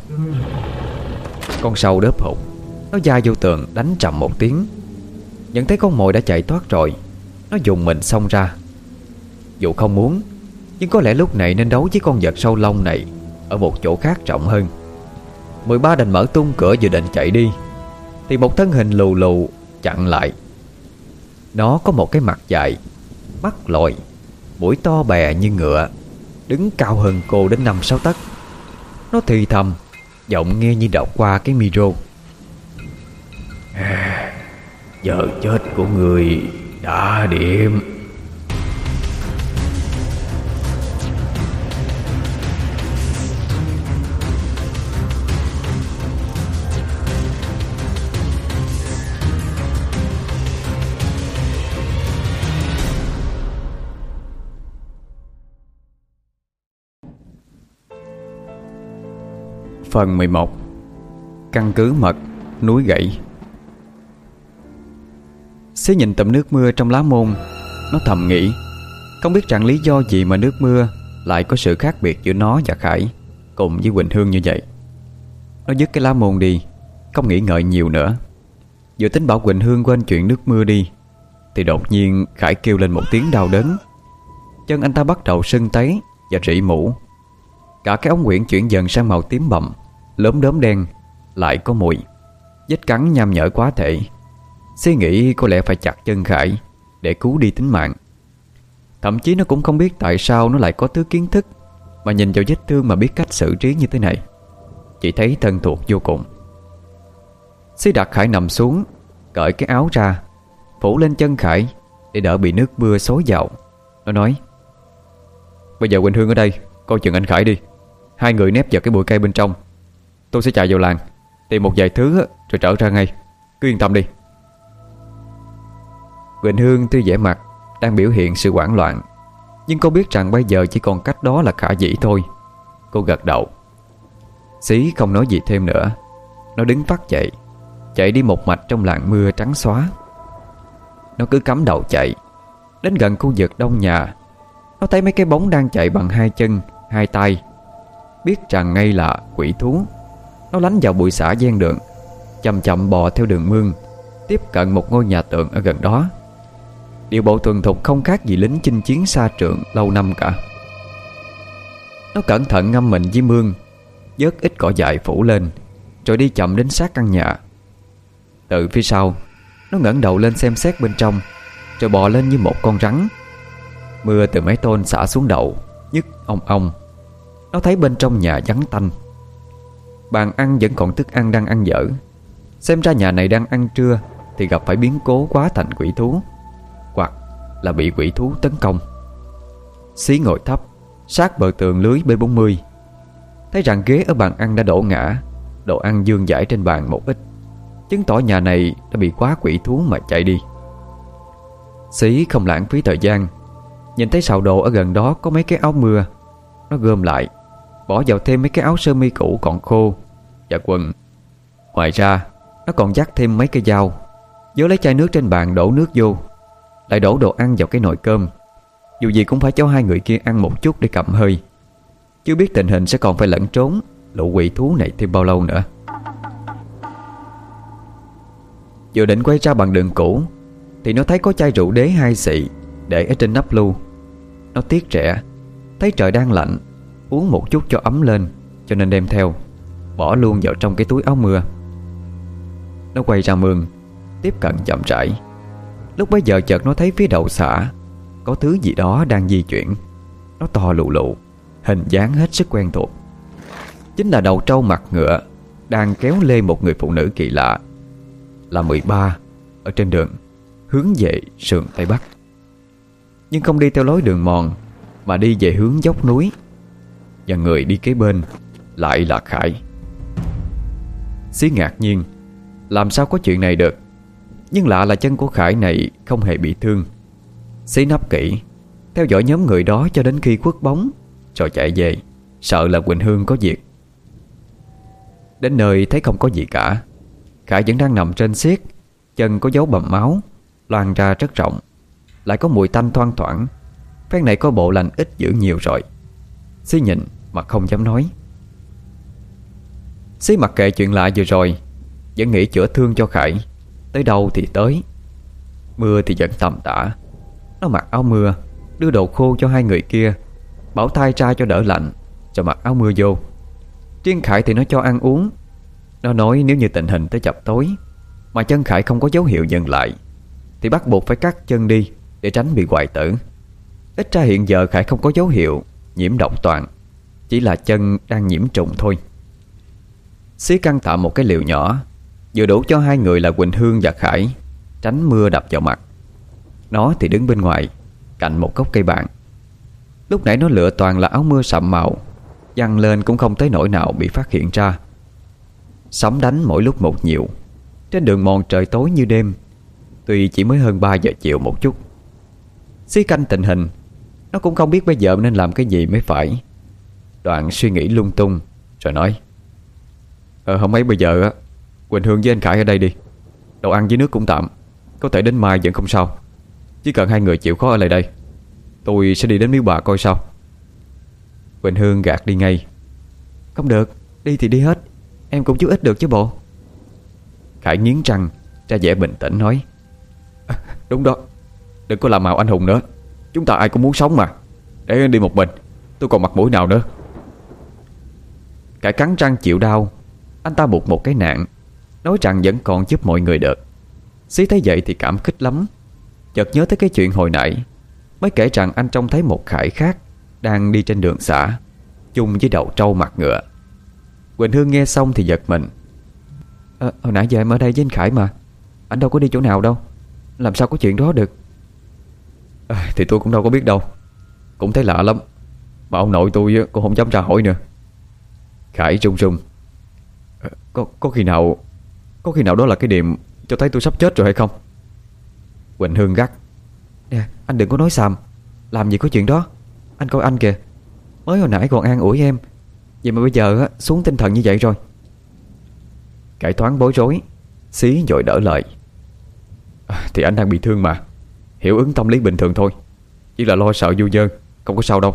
Con sâu đớp hụt, nó giai vô tường đánh trầm một tiếng. Nhận thấy con mồi đã chạy thoát rồi, nó dùng mình xông ra. Dù không muốn, nhưng có lẽ lúc này nên đấu với con vật sâu lông này ở một chỗ khác rộng hơn. Mười ba đành mở tung cửa dự định chạy đi, thì một thân hình lù lù chặn lại. Nó có một cái mặt dài, mắt lồi, mũi to bè như ngựa, đứng cao hơn cô đến năm sáu tấc. Nó thì thầm, giọng nghe như đọc qua cái micro. À, giờ chết của người đã điểm. Phần mười một. Căn cứ mật núi gãy. Xí nhìn tụm nước mưa trong lá môn. Nó thầm nghĩ, không biết rằng lý do gì mà nước mưa lại có sự khác biệt giữa nó và Khải cùng với Quỳnh Hương như vậy. Nó dứt cái lá môn đi, không nghĩ ngợi nhiều nữa. Vừa tính bảo Quỳnh Hương quên chuyện nước mưa đi, thì đột nhiên Khải kêu lên một tiếng đau đớn. Chân anh ta bắt đầu sưng tấy và rỉ mũ. Cả cái ống quyển chuyển dần sang màu tím bầm, lốm đốm đen, lại có mùi. Vết cắn nham nhở quá thể. Suy nghĩ có lẽ phải chặt chân Khải để cứu đi tính mạng. Thậm chí nó cũng không biết tại sao nó lại có thứ kiến thức mà nhìn vào vết thương mà biết cách xử trí như thế này. Chỉ thấy thân thuộc vô cùng. Xí đặt Khải nằm xuống, cởi cái áo ra, phủ lên chân Khải để đỡ bị nước mưa xối vào. Nó nói: "Bây giờ Quỳnh Hương ở đây, coi chừng anh Khải đi. Hai người nép vào cái bụi cây bên trong. Tôi sẽ chạy vào làng, tìm một vài thứ rồi trở ra ngay. Cứ yên tâm đi." Quỳnh Hương tuy vẻ mặt đang biểu hiện sự hoảng loạn, nhưng cô biết rằng bây giờ chỉ còn cách đó là khả dĩ thôi. Cô gật đầu. Xí không nói gì thêm nữa. Nó đứng phắt dậy, chạy đi một mạch trong làn mưa trắng xóa. Nó cứ cắm đầu chạy. Đến gần khu vực đông nhà, nó thấy mấy cái bóng đang chạy bằng hai chân, hai tay. Biết rằng ngay là quỷ thú. Nó lánh vào bụi xả ven đường, chậm chậm bò theo đường mương, tiếp cận một ngôi nhà tường ở gần đó. Điệu bộ thuần thục không khác gì lính chinh chiến xa trường lâu năm cả. Nó cẩn thận ngâm mình dưới mương, vớt ít cỏ dại phủ lên, rồi đi chậm đến sát căn nhà. Từ phía sau, nó ngẩng đầu lên xem xét bên trong, rồi bò lên như một con rắn. Mưa từ mái tôn xả xuống đầu, nhức ong ong. Nó thấy bên trong nhà vắng tanh. Bàn ăn vẫn còn thức ăn đang ăn dở. Xem ra nhà này đang ăn trưa thì gặp phải biến cố quá thành quỷ thú, hoặc là bị quỷ thú tấn công. Xí ngồi thấp sát bờ tường lưới B bốn mươi, thấy rằng ghế ở bàn ăn đã đổ ngã, đồ ăn vương vãi trên bàn một ít, chứng tỏ nhà này đã bị quá quỷ thú mà chạy đi. Xí không lãng phí thời gian, nhìn thấy sào đồ ở gần đó có mấy cái áo mưa. Nó gom lại, bỏ vào thêm mấy cái áo sơ mi cũ còn khô và quần. Ngoài ra nó còn dắt thêm mấy cây dao, vớ lấy chai nước trên bàn đổ nước vô, lại đổ đồ ăn vào cái nồi cơm. Dù gì cũng phải cho hai người kia ăn một chút để cầm hơi. Chưa biết tình hình sẽ còn phải lẫn trốn lũ quỷ thú này thêm bao lâu nữa. Vừa định quay ra bằng đường cũ thì nó thấy có chai rượu đế hai xị để ở trên nắp lu. Nó tiếc rẻ, thấy trời đang lạnh, uống một chút cho ấm lên, cho nên đem theo, bỏ luôn vào trong cái túi áo mưa. Nó quay ra mương, tiếp cận chậm rãi. Lúc bấy giờ chợt nó thấy phía đầu xả có thứ gì đó đang di chuyển. Nó to lù lù, hình dáng hết sức quen thuộc. Chính là đầu trâu mặt ngựa đang kéo lê một người phụ nữ kỳ lạ, là mười ba, ở trên đường hướng về sườn Tây Bắc. Nhưng không đi theo lối đường mòn, mà đi về hướng dốc núi. Và người đi kế bên lại là Khải. Xí ngạc nhiên, làm sao có chuyện này được. Nhưng lạ là chân của Khải này không hề bị thương. Xí nấp kỹ, theo dõi nhóm người đó cho đến khi khuất bóng, rồi chạy về, sợ là Quỳnh Hương có việc. Đến nơi thấy không có gì cả. Khải vẫn đang nằm trên xiết, chân có dấu bầm máu loang ra rất rộng, lại có mùi tanh thoang thoảng. Phen này có bộ lành ít dữ nhiều rồi. Xí nhìn mà không dám nói. Xí mặc kệ chuyện lạ vừa rồi, vẫn nghĩ chữa thương cho Khải. Tới đâu thì tới. Mưa thì vẫn tầm tã. Nó mặc áo mưa, đưa đồ khô cho hai người kia, bảo thay ra cho đỡ lạnh, rồi mặc áo mưa vô. Riêng Khải thì nó cho ăn uống. Nó nói nếu như tình hình tới chập tối mà chân Khải không có dấu hiệu dừng lại thì bắt buộc phải cắt chân đi để tránh bị hoại tử. Ít ra hiện giờ Khải không có dấu hiệu nhiễm độc toàn, chỉ là chân đang nhiễm trùng thôi. Xí căn tạm một cái liều nhỏ, vừa đủ cho hai người là Quỳnh Hương và Khải tránh mưa đập vào mặt. Nó thì đứng bên ngoài cạnh một gốc cây bàng. Lúc nãy nó lựa toàn là áo mưa sậm màu, giăng lên cũng không tới nỗi nào bị phát hiện ra. Sấm đánh mỗi lúc một nhiều. Trên đường mòn trời tối như đêm, tuy chỉ mới hơn ba giờ chiều một chút. Xí canh tình hình, nó cũng không biết bây giờ nên làm cái gì mới phải. Đoạn suy nghĩ lung tung rồi nói: Ờ không mấy bây giờ á, Quỳnh Hương với anh Khải ở đây đi. Đồ ăn với nước cũng tạm, có thể đến mai vẫn không sao. Chỉ cần hai người chịu khó ở lại đây, tôi sẽ đi đến miếu bà coi sao. Quỳnh Hương gạt đi ngay. Không được, đi thì đi hết, em cũng chút ít được chứ bộ. Khải nghiến răng ra vẻ bình tĩnh nói, à, đúng đó, đừng có làm màu anh hùng nữa. Chúng ta ai cũng muốn sống mà. Để đi một mình, tôi còn mặt mũi nào nữa. Khải cắn răng chịu đau. Anh ta buộc một cái nạn, nói rằng vẫn còn giúp mọi người được. Xí thấy vậy thì cảm kích lắm. Chợt nhớ tới cái chuyện hồi nãy, mới kể rằng anh trông thấy một Khải khác đang đi trên đường xã, chung với đầu trâu mặt ngựa. Quỳnh Hương nghe xong thì giật mình. à, Hồi nãy giờ em ở đây với anh Khải mà, anh đâu có đi chỗ nào đâu, làm sao có chuyện đó được? à, Thì tôi cũng đâu có biết đâu, cũng thấy lạ lắm. Mà ông nội tôi cũng không dám ra hỏi nữa. Khải run run. à, có, có khi nào Có khi nào đó là cái điểm cho thấy tôi sắp chết rồi hay không? Quỳnh Hương gắt. Nè anh đừng có nói xàm, làm gì có chuyện đó. Anh coi anh kìa, mới hồi nãy còn an ủi em, vậy mà bây giờ á, xuống tinh thần như vậy rồi. Cải thoáng bối rối. Xí vội đỡ lời. à, Thì anh đang bị thương mà, hiệu ứng tâm lý bình thường thôi, chỉ là lo sợ du dơ, không có sao đâu.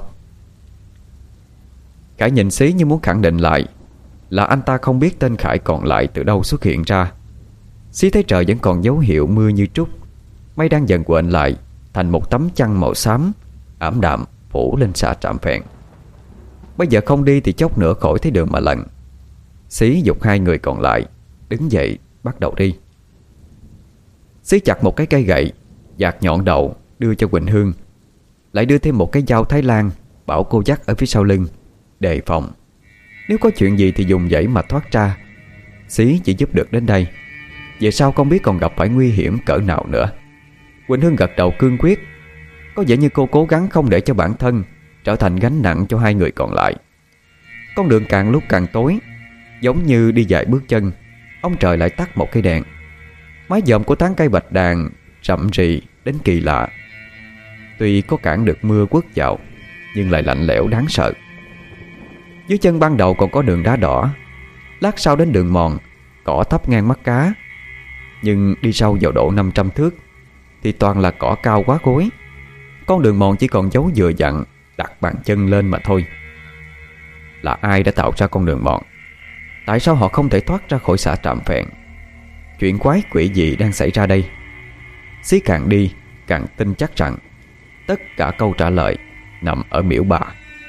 Khải nhìn Xí như muốn khẳng định lại là anh ta không biết tên Khải còn lại từ đâu xuất hiện ra. Xí thấy trời vẫn còn dấu hiệu mưa như trút, mây đang dần quện lại thành một tấm chăn màu xám ảm đạm phủ lên xã Trạm Phèn. Bây giờ không đi thì chốc nữa khỏi thấy đường mà lần. Xí giục hai người còn lại đứng dậy bắt đầu đi. Xí chặt một cái cây gậy dạt nhọn đầu đưa cho Quỳnh Hương, lại đưa thêm một cái dao Thái Lan bảo cô dắt ở phía sau lưng, đề phòng nếu có chuyện gì thì dùng dãy mà thoát ra. Xí chỉ giúp được đến đây, về sau không biết còn gặp phải nguy hiểm cỡ nào nữa. Quỳnh Hương gật đầu cương quyết. Có vẻ như cô cố gắng không để cho bản thân trở thành gánh nặng cho hai người còn lại. Con đường càng lúc càng tối, giống như đi vài bước chân, ông trời lại tắt một cây đèn. Mái dòm của tán cây bạch đàn rậm rì đến kỳ lạ. Tuy có cản được mưa quất vào, nhưng lại lạnh lẽo đáng sợ. Dưới chân ban đầu còn có đường đá đỏ, lát sau đến đường mòn, cỏ thấp ngang mắt cá. Nhưng đi sâu vào độ năm trăm thước thì toàn là cỏ cao quá gối. Con đường mòn chỉ còn dấu vừa dặn đặt bàn chân lên mà thôi. Là ai đã tạo ra con đường mòn? Tại sao họ không thể thoát ra khỏi xã Trạm Phèn? Chuyện quái quỷ gì đang xảy ra đây? Xí càng đi càng tin chắc rằng tất cả câu trả lời nằm ở miễu bà.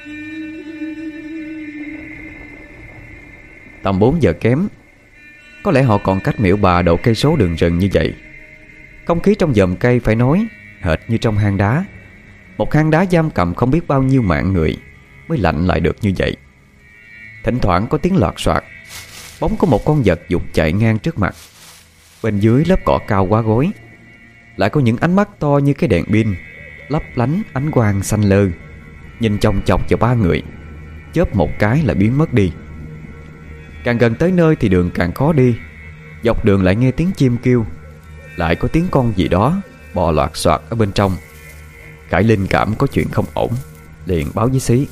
Tầm bốn giờ kém, có lẽ họ còn cách miễu bà độ cây số đường rừng như vậy. Không khí trong vòm cây phải nói hệt như trong hang đá. Một hang đá giam cầm không biết bao nhiêu mạng người mới lạnh lại được như vậy. Thỉnh thoảng có tiếng loạt soạt, bóng có một con vật dục chạy ngang trước mặt. Bên dưới lớp cỏ cao quá gối lại có những ánh mắt to như cái đèn pin, lấp lánh ánh quang xanh lơ, nhìn chòng chọc vào ba người, chớp một cái là biến mất đi. Càng gần tới nơi thì đường càng khó đi. Dọc đường lại nghe tiếng chim kêu, lại có tiếng con gì đó bò loạt soạt ở bên trong. Khải linh cảm có chuyện không ổn, liền báo với Xí.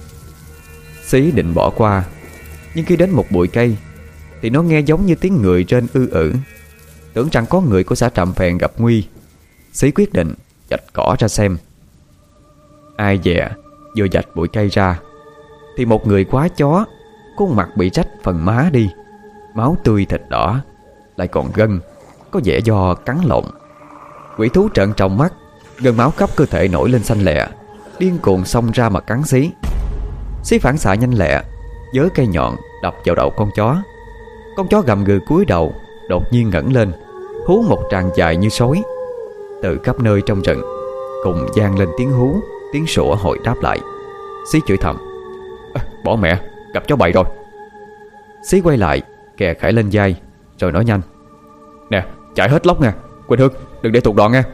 Xí định bỏ qua, nhưng khi đến một bụi cây thì nó nghe giống như tiếng người trên ư ử, tưởng rằng có người của xã Trạm Phèn gặp nguy. Xí quyết định vạch cỏ ra xem. Ai dè vừa vạch bụi cây ra thì một người quá chó, khuôn mặt bị rách phần má đi, máu tươi thịt đỏ, lại còn gân, có vẻ do cắn lộn. Quỷ thú trợn tròng mắt, gân máu khắp cơ thể nổi lên xanh lẹ, điên cuồng xông ra mà cắn Xí. Xí phản xạ nhanh lẹ, giơ cây nhọn đập vào đầu con chó. Con chó gầm gừ cúi đầu, đột nhiên ngẩng lên, hú một tràng dài như sói. Từ khắp nơi trong rừng cùng vang lên tiếng hú, tiếng sủa hồi đáp lại. Xí chửi thầm, à, bỏ mẹ, gặp chó bậy rồi. Xí quay lại kè Khải lên vai, rồi nói nhanh, nè, chạy hết lóc nha, Quỳnh Hương, đừng để tụt đoạn nha.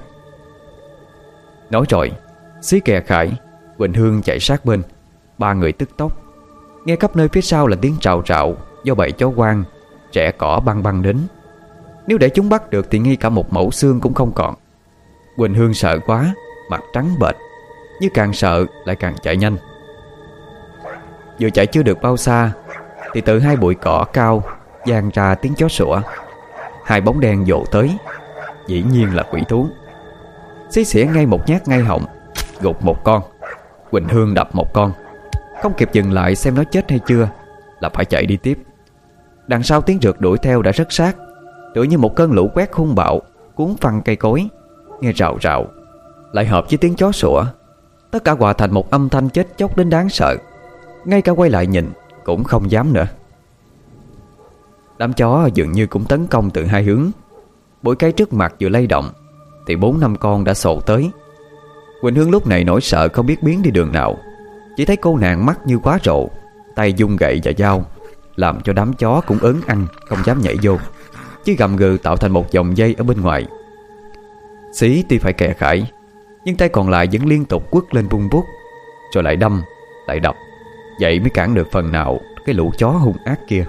Nói rồi, Xí kè Khải, Quỳnh Hương chạy sát bên. Ba người tức tốc. Nghe khắp nơi phía sau là tiếng trào trạo do bầy chó hoang, trẻ cỏ băng băng đến. Nếu để chúng bắt được thì ngay cả một mẩu xương cũng không còn. Quỳnh Hương sợ quá, mặt trắng bệch, như càng sợ lại càng chạy nhanh. Vừa chạy chưa được bao xa thì từ hai bụi cỏ cao vang ra tiếng chó sủa. Hai bóng đen vồ tới, dĩ nhiên là quỷ thú. Xí xỉa ngay một nhát ngay họng, gục một con. Quỳnh Hương đập một con, không kịp dừng lại xem nó chết hay chưa là phải chạy đi tiếp. Đằng sau tiếng rượt đuổi theo đã rất sát, tựa như một cơn lũ quét hung bạo cuốn phăng cây cối, nghe rào rào, lại hợp với tiếng chó sủa. Tất cả hòa thành một âm thanh chết chóc đến đáng sợ. Ngay cả quay lại nhìn cũng không dám nữa. Đám chó dường như cũng tấn công từ hai hướng. Bụi cây trước mặt vừa lay động thì bốn năm con đã sổ tới. Quỳnh Hương lúc này nỗi sợ không biết biến đi đường nào. Chỉ thấy cô nàng mắt như quá rộ, tay dung gậy và dao, làm cho đám chó cũng ớn ăn, không dám nhảy vô, chứ gầm gừ tạo thành một vòng dây ở bên ngoài. Xí tuy phải kè khải, nhưng tay còn lại vẫn liên tục quất lên vung bút, rồi lại đâm, lại đập. Vậy mới cản được phần nào cái lũ chó hung ác kia.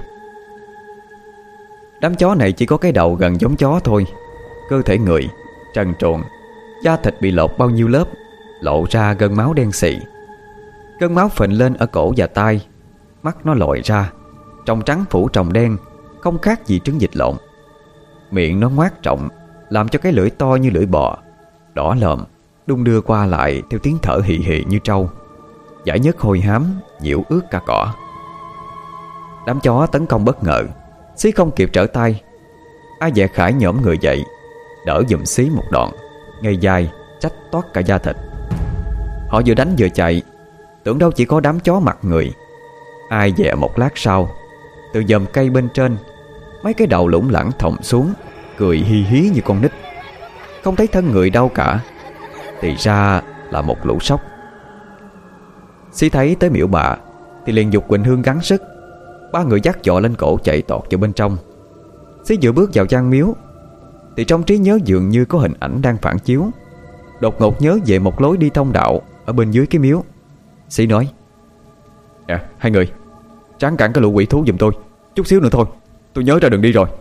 Đám chó này chỉ có cái đầu gần giống chó thôi. Cơ thể người trần truồng, da thịt bị lột bao nhiêu lớp, lộ ra gân máu đen xị. Gân máu phình lên ở cổ và tai. Mắt nó lồi ra, tròng trắng phủ tròng đen, không khác gì trứng vịt lộn. Miệng nó ngoác trọng, làm cho cái lưỡi to như lưỡi bò, đỏ lợm, đung đưa qua lại theo tiếng thở hì hì như trâu. Dải nhớt hôi hám, nhiễu ướt cả cỏ. Đám chó tấn công bất ngờ, Xí không kịp trở tay. Ai dè Khải nhổm người dậy, đỡ giùm Xí một đoạn, ngay dài trách toát cả da thịt. Họ vừa đánh vừa chạy, tưởng đâu chỉ có đám chó mặt người. Ai dè một lát sau, từ dòm cây bên trên, mấy cái đầu lủng lẳng thòng xuống, cười hi hí như con nít. Không thấy thân người đâu cả, thì ra là một lũ sóc. Xí thấy tới miễu bạ thì liền giục Quỳnh Hương gắng sức. Ba người dắt dọ lên cổ chạy tọt vào bên trong. Xí vừa bước vào gian miếu thì trong trí nhớ dường như có hình ảnh đang phản chiếu. Đột ngột nhớ về một lối đi thông đạo ở bên dưới cái miếu. Xí nói: "Nè, hai người tráng cản cái lũ quỷ thú giùm tôi. Chút xíu nữa thôi, tôi nhớ ra đường đi rồi."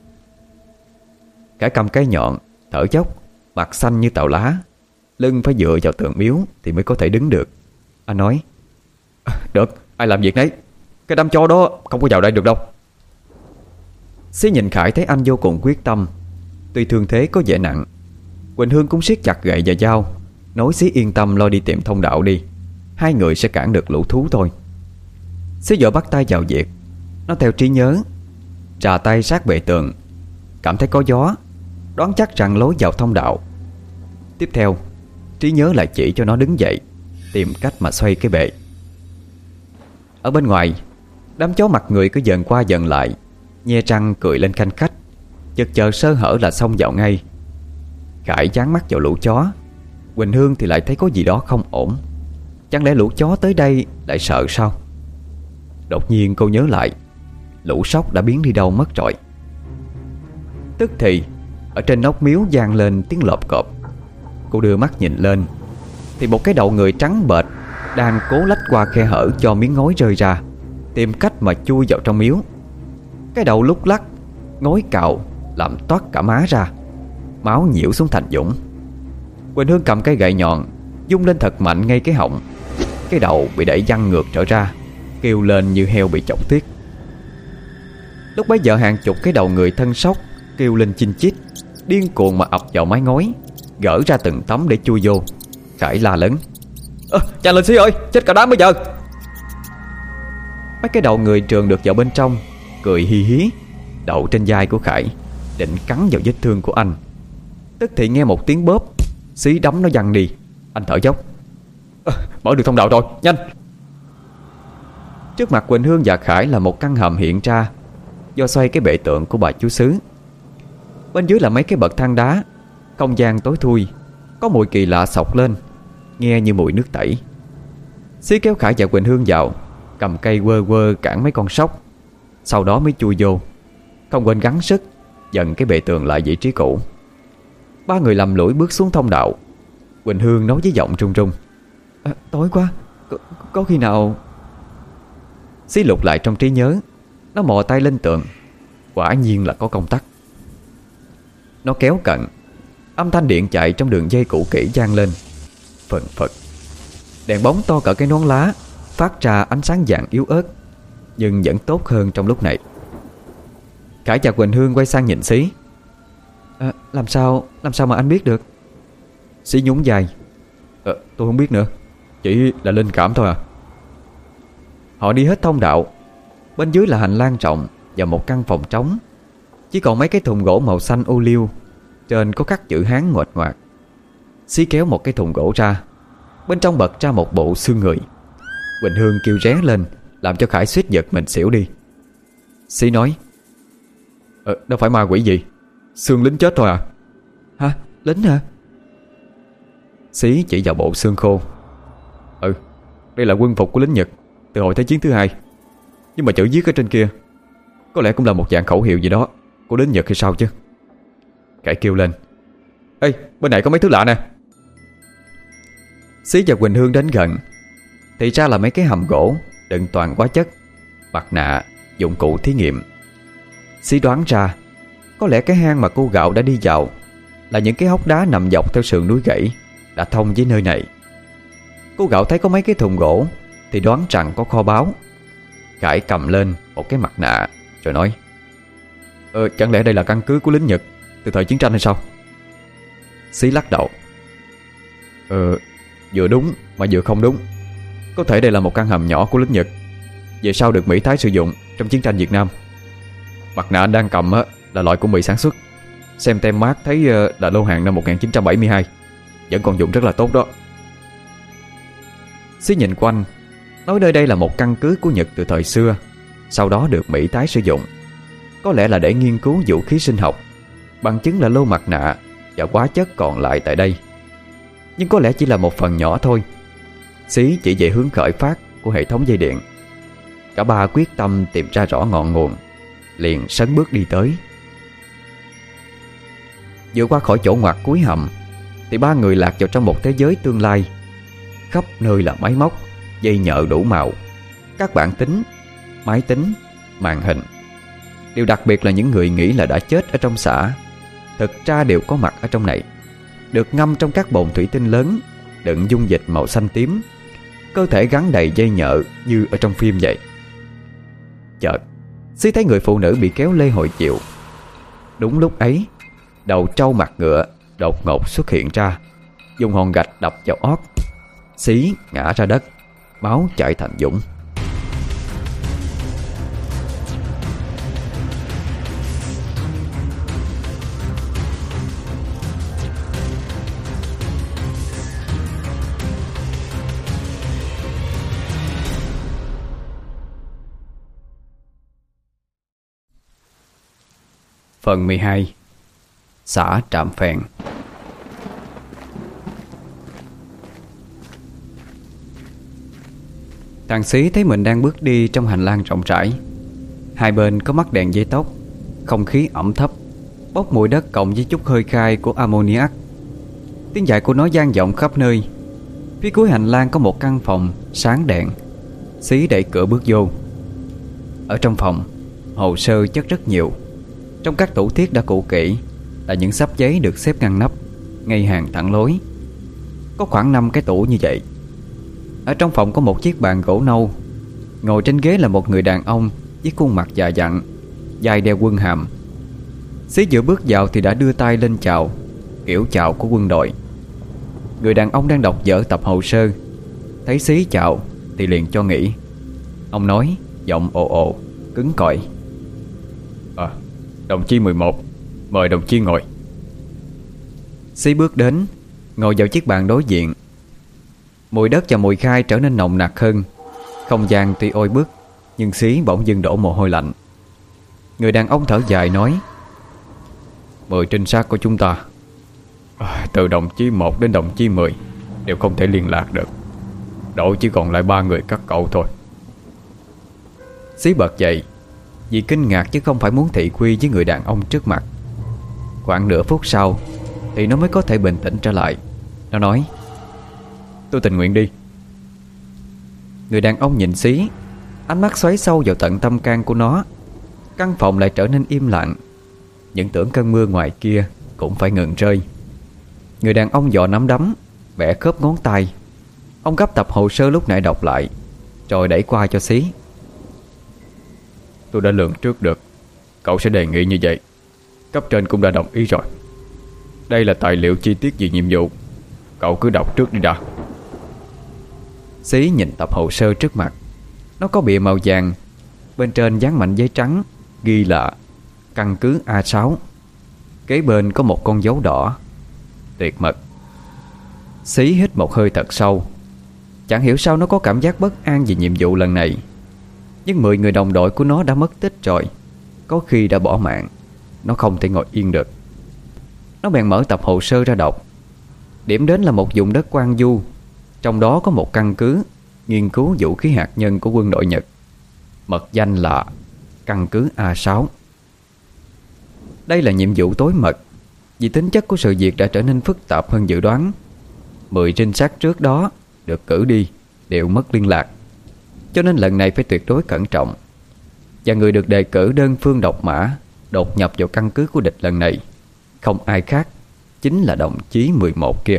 Cả cầm cái nhọn, thở dốc, mặt xanh như tàu lá, lưng phải dựa vào tường miếu thì mới có thể đứng được. Anh nói: "Được, ai làm việc nấy. Cái đám chó đó không có vào đây được đâu." Xí nhìn Khải thấy anh vô cùng quyết tâm. Tuy thương thế có vẻ nặng, Quỳnh Hương cũng siết chặt gậy và dao, nói Xí yên tâm lo đi tìm thông đạo đi. Hai người sẽ cản được lũ thú thôi. Xí vội bắt tay vào việc. Nó theo trí nhớ, trà tay sát bệ tường, cảm thấy có gió, đoán chắc rằng lối vào thông đạo. Tiếp theo, trí nhớ lại chỉ cho nó đứng dậy, tìm cách mà xoay cái bệ. Ở bên ngoài, đám chó mặt người cứ dần qua dần lại, nhe răng cười lên khanh khách, chực chờ sơ hở là xông vào ngay. Khải dán mắt vào lũ chó, Quỳnh Hương thì lại thấy có gì đó không ổn. Chẳng lẽ lũ chó tới đây lại sợ sao? Đột nhiên cô nhớ lại, lũ sóc đã biến đi đâu mất rồi. Tức thì ở trên nóc miếu vang lên tiếng lộp cộp. Cô đưa mắt nhìn lên thì một cái đầu người trắng bệch đang cố lách qua khe hở cho miếng ngói rơi ra, tìm cách mà chui vào trong miếu. Cái đầu lúc lắc, ngói cào làm toát cả má ra, máu nhiễu xuống thành dũng. Quỳnh Hương cầm cây gậy nhọn vung lên thật mạnh ngay cái họng. Cái đầu bị đẩy văng ngược trở ra, kêu lên như heo bị chọc tiết. Lúc bấy giờ hàng chục cái đầu người thân sóc kêu lên chinh chít, điên cuồng mà ập vào mái ngói, gỡ ra từng tấm để chui vô. Khải la lớn: "Ơ, nhanh lên Xí ơi, chết cả đám bây giờ!" Mấy cái đầu người trườn được vào bên trong, cười hi hí, đậu trên vai của Khải, định cắn vào vết thương của anh. Tức thì nghe một tiếng bóp, Xí đấm nó văng đi. Anh thở dốc: "À, mở được thông đạo rồi, nhanh!" Trước mặt Quỳnh Hương và Khải là một căn hầm hiện ra do xoay cái bệ tượng của bà chú xứ. Bên dưới là mấy cái bậc thang đá. Không gian tối thui, có mùi kỳ lạ xộc lên, nghe như mùi nước tẩy. Xí kéo Khải và Quỳnh Hương vào, cầm cây quơ quơ cản mấy con sóc, sau đó mới chui vô, không quên gắng sức dần cái bệ tường lại vị trí cũ. Ba người lầm lũi bước xuống thông đạo. Quỳnh Hương nói với giọng run run: à, "Tối quá, có, có khi nào..." Xí lục lại trong trí nhớ. Nó mò tay lên tường, quả nhiên là có công tắc. Nó kéo cận, âm thanh điện chạy trong đường dây cũ kỹ vang lên phần phật. Đèn bóng to cỡ cái nón lá phát ra ánh sáng vàng yếu ớt, nhưng vẫn tốt hơn trong lúc này. Khải và Quỳnh Hương quay sang nhìn Xí. À, làm sao Làm sao mà anh biết được? Xí nhún vai. à, Tôi không biết nữa, chỉ là linh cảm thôi à. Họ đi hết thông đạo. Bên dưới là hành lang rộng và một căn phòng trống, chỉ còn mấy cái thùng gỗ màu xanh ô liu, trên có khắc chữ Hán nguệch ngoạc. Xí kéo một cái thùng gỗ ra, bên trong bật ra một bộ xương người. Quỳnh Hương kêu ré lên, làm cho Khải suýt giật mình xỉu đi. Xí nói: ờ, đâu phải ma quỷ gì, xương lính chết thôi à. Hả? Lính hả? Xí chỉ vào bộ xương khô. Ừ, đây là quân phục của lính Nhật từ hồi Thế chiến thứ hai. Nhưng mà chữ viết ở trên kia có lẽ cũng là một dạng khẩu hiệu gì đó của lính Nhật hay sao chứ. Khải kêu lên: ê, bên này có mấy thứ lạ nè. Xí và Quỳnh Hương đến gần, thì ra là mấy cái hầm gỗ đựng toàn hóa chất, mặt nạ, dụng cụ thí nghiệm. Xí đoán ra có lẽ cái hang mà cô Gạo đã đi vào là những cái hốc đá nằm dọc theo sườn núi gãy đã thông với nơi này. Cô Gạo thấy có mấy cái thùng gỗ thì đoán rằng có kho báu. Khải cầm lên một cái mặt nạ rồi nói: Ờ, chẳng lẽ đây là căn cứ của lính Nhật từ thời chiến tranh hay sao? Xí lắc đầu. Ờ, vừa đúng mà vừa không đúng. Có thể đây là một căn hầm nhỏ của lính Nhật, về sau được Mỹ Thái sử dụng trong chiến tranh Việt Nam. Mặt nạ anh đang cầm á, là loại của Mỹ sản xuất. Xem tem mác thấy là lô hàng năm một nghìn chín trăm bảy mươi hai, vẫn còn dùng rất là tốt đó. Xí nhìn quanh, nói nơi đây là một căn cứ của Nhật từ thời xưa, sau đó được Mỹ tái sử dụng. Có lẽ là để nghiên cứu vũ khí sinh học. Bằng chứng là lô mặt nạ và hóa chất còn lại tại đây. Nhưng có lẽ chỉ là một phần nhỏ thôi. Xí chỉ về hướng khởi phát của hệ thống dây điện. Cả ba quyết tâm tìm ra rõ ngọn nguồn, liền sấn bước đi tới. Vừa qua khỏi chỗ ngoặt cuối hầm thì ba người lạc vào trong một thế giới tương lai. Khắp nơi là máy móc, dây nhợ đủ màu, các bảng tính, máy tính, màn hình. Điều đặc biệt là những người nghĩ là đã chết ở trong xã, thực ra đều có mặt ở trong này, được ngâm trong các bồn thủy tinh lớn đựng dung dịch màu xanh tím, cơ thể gắn đầy dây nhợ như ở trong phim vậy. Chợt Xí thấy người phụ nữ bị kéo lê hồi chịu. Đúng lúc ấy, đầu trâu mặt ngựa đột ngột xuất hiện ra, dùng hòn gạch đập vào ót. Xí ngã ra đất, máu chảy thành dũng. Phần mười hai. Xã Trạm Phèn. Thằng Xí thấy mình đang bước đi trong hành lang rộng rãi. Hai bên có mắc đèn dây tóc, không khí ẩm thấp, bốc mùi đất cộng với chút hơi khai của ammoniac. Tiếng dại của nó vang vọng khắp nơi. Phía cuối hành lang có một căn phòng sáng đèn. Xí đẩy cửa bước vô. Ở trong phòng, hồ sơ chất rất nhiều. Trong các tủ thiết đã cũ kỹ là những xấp giấy được xếp ngăn nắp, ngay hàng thẳng lối. Có khoảng năm cái tủ như vậy. Ở trong phòng có một chiếc bàn gỗ nâu. Ngồi trên ghế là một người đàn ông với khuôn mặt già dặn, vai đeo quân hàm. Xí vừa bước vào thì đã đưa tay lên chào, kiểu chào của quân đội. Người đàn ông đang đọc dở tập hồ sơ, thấy Xí chào thì liền cho nghỉ. Ông nói giọng ồ ồ, cứng cỏi: À, đồng chí mười một, mời đồng chí ngồi. Xí bước đến, ngồi vào chiếc bàn đối diện. Mùi đất và mùi khai trở nên nồng nặc hơn. Không gian tuy oi bức, nhưng Xí bỗng dưng đổ mồ hôi lạnh. Người đàn ông thở dài nói: Mười trinh sát của chúng ta, à, từ đồng chí một đến đồng chí mười đều không thể liên lạc được. Đội chỉ còn lại ba người các cậu thôi. Xí bật dậy, vì kinh ngạc chứ không phải muốn thị quy với người đàn ông trước mặt. Khoảng nửa phút sau thì nó mới có thể bình tĩnh trở lại. Nó nói: Tôi tình nguyện đi. Người đàn ông nhìn Xí, ánh mắt xoáy sâu vào tận tâm can của nó. Căn phòng lại trở nên im lặng. Những tưởng cơn mưa ngoài kia cũng phải ngừng rơi. Người đàn ông dò nắm đấm, bẻ khớp ngón tay. Ông gấp tập hồ sơ lúc nãy đọc lại, rồi đẩy qua cho Xí. Tôi đã lường trước được cậu sẽ đề nghị như vậy. Cấp trên cũng đã đồng ý rồi. Đây là tài liệu chi tiết về nhiệm vụ, cậu cứ đọc trước đi đã. Xí nhìn tập hồ sơ trước mặt. Nó có bìa màu vàng, bên trên dán mảnh giấy trắng ghi là căn cứ A sáu. Kế bên có một con dấu đỏ. Tuyệt mật. Xí hít một hơi thật sâu. Chẳng hiểu sao nó có cảm giác bất an về nhiệm vụ lần này. Nhưng mười người đồng đội của nó đã mất tích rồi, có khi đã bỏ mạng. Nó không thể ngồi yên được. Nó bèn mở tập hồ sơ ra đọc. Điểm đến là một vùng đất hoang vu, trong đó có một căn cứ nghiên cứu vũ khí hạt nhân của quân đội Nhật. Mật danh là căn cứ A sáu. Đây là nhiệm vụ tối mật, vì tính chất của sự việc đã trở nên phức tạp hơn dự đoán. Mười trinh sát trước đó được cử đi đều mất liên lạc, cho nên lần này phải tuyệt đối cẩn trọng. Và người được đề cử đơn phương độc mã đột nhập vào căn cứ của địch lần này không ai khác, chính là đồng chí mười một kia.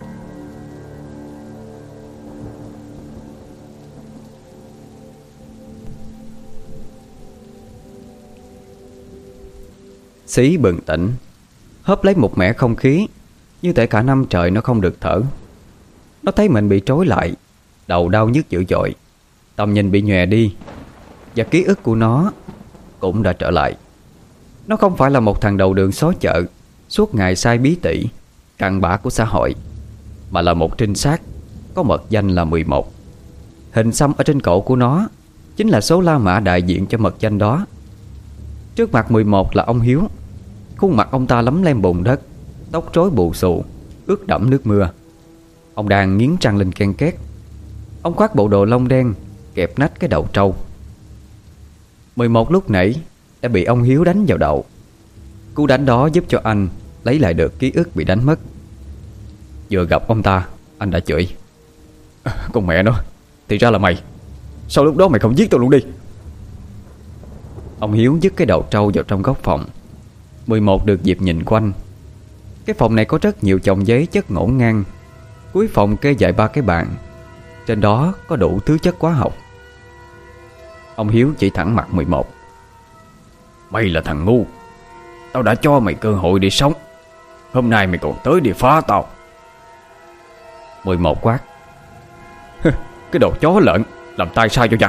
Xí bừng tỉnh, hớp lấy một mẻ không khí, như thể cả năm trời nó không được thở. Nó thấy mình bị trói lại, đầu đau nhức dữ dội, tầm nhìn bị nhòe đi, và ký ức của nó cũng đã trở lại. Nó không phải là một thằng đầu đường xó chợ suốt ngày sai bí tỉ, cặn bã của xã hội, mà là một trinh sát có mật danh là mười một. Hình xăm ở trên cổ của nó chính là số la mã đại diện cho mật danh đó. Trước mặt mười một là ông Hiếu. Khuôn mặt ông ta lấm lem bùn đất, tóc rối bù xù, ướt đẫm nước mưa. Ông đang nghiến răng lên ken két. Ông khoác bộ đồ lông đen, kẹp nách cái đầu trâu. mười một lúc nãy đã bị ông Hiếu đánh vào đầu. Cú đánh đó giúp cho anh lấy lại được ký ức bị đánh mất. Vừa gặp ông ta, anh đã chửi: Con mẹ nó, thì ra là mày. Sao lúc đó mày không giết tôi luôn đi? Ông Hiếu dứt cái đầu trâu vào trong góc phòng. mười một được dịp nhìn quanh. Cái phòng này có rất nhiều chồng giấy chất ngổn ngang. Cuối phòng kê dại ba cái bàn, trên đó có đủ thứ chất hóa học. Ông Hiếu chỉ thẳng mặt mười một: Mày là thằng ngu. Tao đã cho mày cơ hội để sống, hôm nay mày còn tới để phá tao. mười một quát: Cái đồ chó lợn, làm tay sai cho giặc.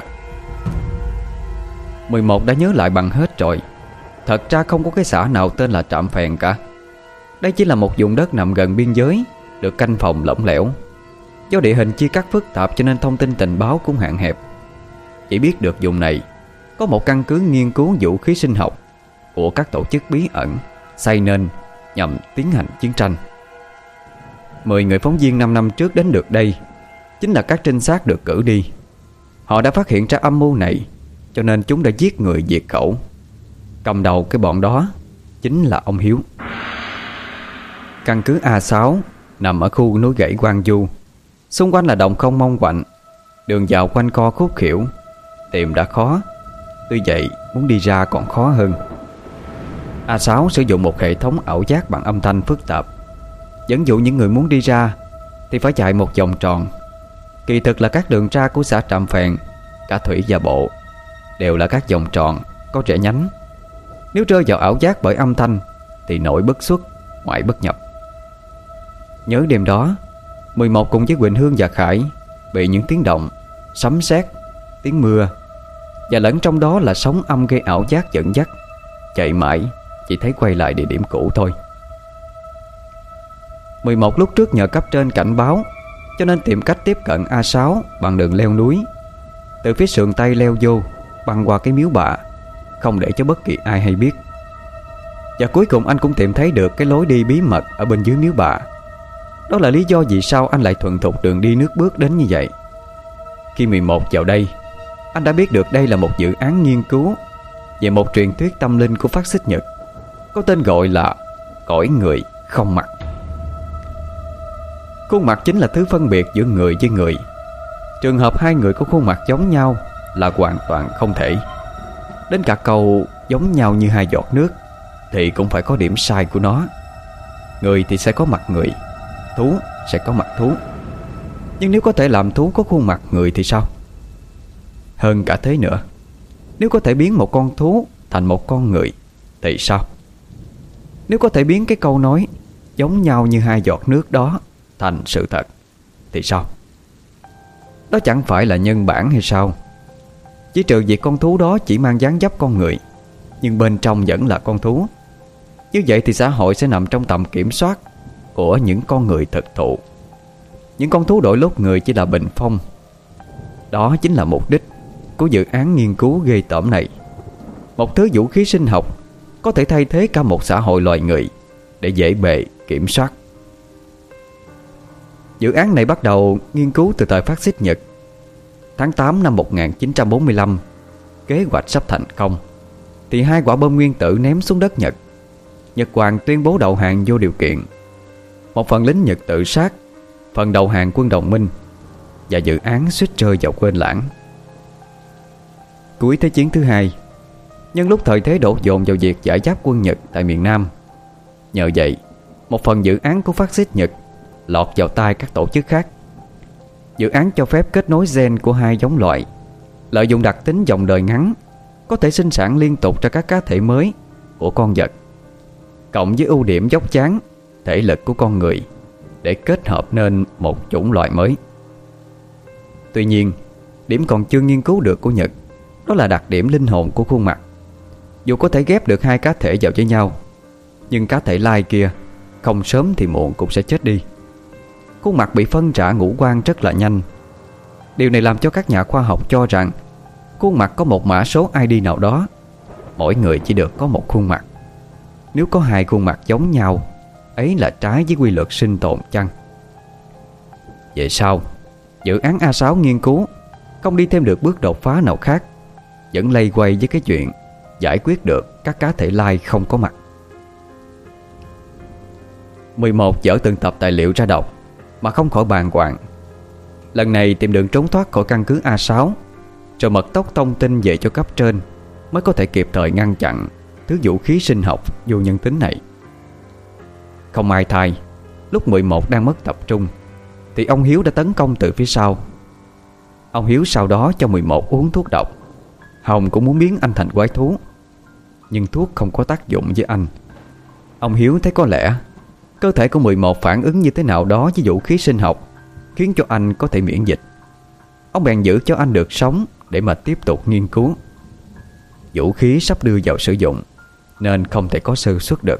mười một đã nhớ lại bằng hết rồi. Thật ra không có cái xã nào tên là Trạm Phèn cả. Đây chỉ là một vùng đất nằm gần biên giới, được canh phòng lỏng lẻo. Do địa hình chia cắt phức tạp cho nên thông tin tình báo cũng hạn hẹp. Chỉ biết được vùng này có một căn cứ nghiên cứu vũ khí sinh học của các tổ chức bí ẩn xây nên nhằm tiến hành chiến tranh. Mười người phóng viên năm năm trước đến được đây chính là các trinh sát được cử đi. Họ đã phát hiện ra âm mưu này, cho nên chúng đã giết người diệt khẩu. Cầm đầu cái bọn đó chính là ông Hiếu. Căn cứ A sáu nằm ở khu núi gãy hoang vu. Xung quanh là đồng không mong quạnh, đường vào quanh co khúc khỉu. Tìm đã khó, tuy vậy muốn đi ra còn khó hơn. A sáu sử dụng một hệ thống ảo giác bằng âm thanh phức tạp. Dẫn dụ những người muốn đi ra thì phải chạy một vòng tròn. Kỳ thực là các đường ra của xã Trạm Phèn, cả thủy và bộ, đều là các vòng tròn có rẽ nhánh. Nếu rơi vào ảo giác bởi âm thanh thì nội bất xuất, ngoại bất nhập. Nhớ đêm đó, mười một cùng với Quỳnh Hương và Khải bị những tiếng động, sấm sét, tiếng mưa và lẫn trong đó là sóng âm gây ảo giác dẫn dắt. Chạy mãi chỉ thấy quay lại địa điểm cũ thôi. mười một lúc trước nhờ cấp trên cảnh báo, cho nên tìm cách tiếp cận A sáu bằng đường leo núi. Từ phía sườn Tây leo vô, băng qua cái miếu bạ, không để cho bất kỳ ai hay biết. Và cuối cùng anh cũng tìm thấy được cái lối đi bí mật ở bên dưới miếu bạ. Đó là lý do vì sao anh lại thuần thục đường đi nước bước đến như vậy. Khi mười một vào đây, anh đã biết được đây là một dự án nghiên cứu về một truyền thuyết tâm linh của phát xít Nhật, có tên gọi là cõi người không mặt. Khuôn mặt chính là thứ phân biệt giữa người với người. Trường hợp hai người có khuôn mặt giống nhau là hoàn toàn không thể. Đến cả câu giống nhau như hai giọt nước thì cũng phải có điểm sai của nó. Người thì sẽ có mặt người, thú sẽ có mặt thú. Nhưng nếu có thể làm thú có khuôn mặt người thì sao? Hơn cả thế nữa, nếu có thể biến một con thú thành một con người thì sao? Nếu có thể biến cái câu nói giống nhau như hai giọt nước đó thành sự thật thì sao? Đó chẳng phải là nhân bản hay sao? Chỉ trừ việc con thú đó chỉ mang dáng dấp con người, nhưng bên trong vẫn là con thú. Như vậy thì xã hội sẽ nằm trong tầm kiểm soát của những con người thực thụ. Những con thú đổi lốt người chỉ là bình phong. Đó chính là mục đích của dự án nghiên cứu ghê tởm này. Một thứ vũ khí sinh học có thể thay thế cả một xã hội loài người để dễ bề kiểm soát. Dự án này bắt đầu nghiên cứu từ thời phát xít Nhật. Tháng tám năm một nghìn chín trăm bốn mươi lăm, kế hoạch sắp thành công thì hai quả bom nguyên tử ném xuống đất Nhật. Nhật Hoàng tuyên bố đầu hàng vô điều kiện. Một phần lính Nhật tự sát, phần đầu hàng quân đồng minh, và dự án suýt rơi vào quên lãng. Cuối Thế chiến thứ hai, nhân lúc thời thế đổ dồn vào việc giải giáp quân Nhật tại miền Nam, nhờ vậy một phần dự án của phát xít Nhật lọt vào tay các tổ chức khác. Dự án cho phép kết nối gen của hai giống loại, lợi dụng đặc tính dòng đời ngắn, có thể sinh sản liên tục ra các cá thể mới của con vật, cộng với ưu điểm dốc dáng, thể lực của con người để kết hợp nên một chủng loại mới. Tuy nhiên, điểm còn chưa nghiên cứu được của Nhật đó là đặc điểm linh hồn của khuôn mặt. Dù có thể ghép được hai cá thể vào với nhau, nhưng cá thể lai kia không sớm thì muộn cũng sẽ chết đi. Khuôn mặt bị phân rã ngũ quan rất là nhanh. Điều này làm cho các nhà khoa học cho rằng khuôn mặt có một mã số i đê nào đó. Mỗi người chỉ được có một khuôn mặt. Nếu có hai khuôn mặt giống nhau, ấy là trái với quy luật sinh tồn chăng? Vậy sao dự án A sáu nghiên cứu không đi thêm được bước đột phá nào khác, vẫn lây quay với cái chuyện giải quyết được các cá thể lai không có mặt? mười một dở từng tập tài liệu ra đọc mà không khỏi bàng hoàng. Lần này tìm đường trốn thoát khỏi căn cứ A sáu, rồi mật tốc thông tin về cho cấp trên, mới có thể kịp thời ngăn chặn thứ vũ khí sinh học vô nhân tính này. Không ai thay, lúc mười một đang mất tập trung thì ông Hiếu đã tấn công từ phía sau. Ông Hiếu sau đó cho mười một uống thuốc độc. Hồng cũng muốn biến anh thành quái thú, nhưng thuốc không có tác dụng với anh. Ông Hiếu thấy có lẽ cơ thể của mười một phản ứng như thế nào đó với vũ khí sinh học, khiến cho anh có thể miễn dịch. Ông bèn giữ cho anh được sống để mà tiếp tục nghiên cứu. Vũ khí sắp đưa vào sử dụng nên không thể có sơ suất được.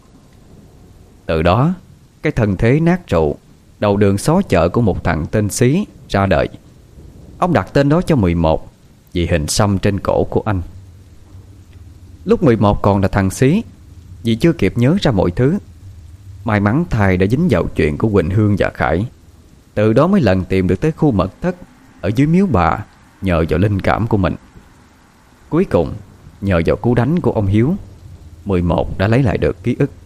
Từ đó, cái thân thế nát trụ, đầu đường xó chợ của một thằng tên Xí ra đời. Ông đặt tên đó cho mười một vì hình xăm trên cổ của anh. Lúc mười một còn là thằng Xí, vì chưa kịp nhớ ra mọi thứ. May mắn thầy đã dính vào chuyện của Quỳnh Hương và Khải. Từ đó mới lần tìm được tới khu mật thất ở dưới miếu bà, nhờ vào linh cảm của mình. Cuối cùng, nhờ vào cú đánh của ông Hiếu, mười một đã lấy lại được ký ức.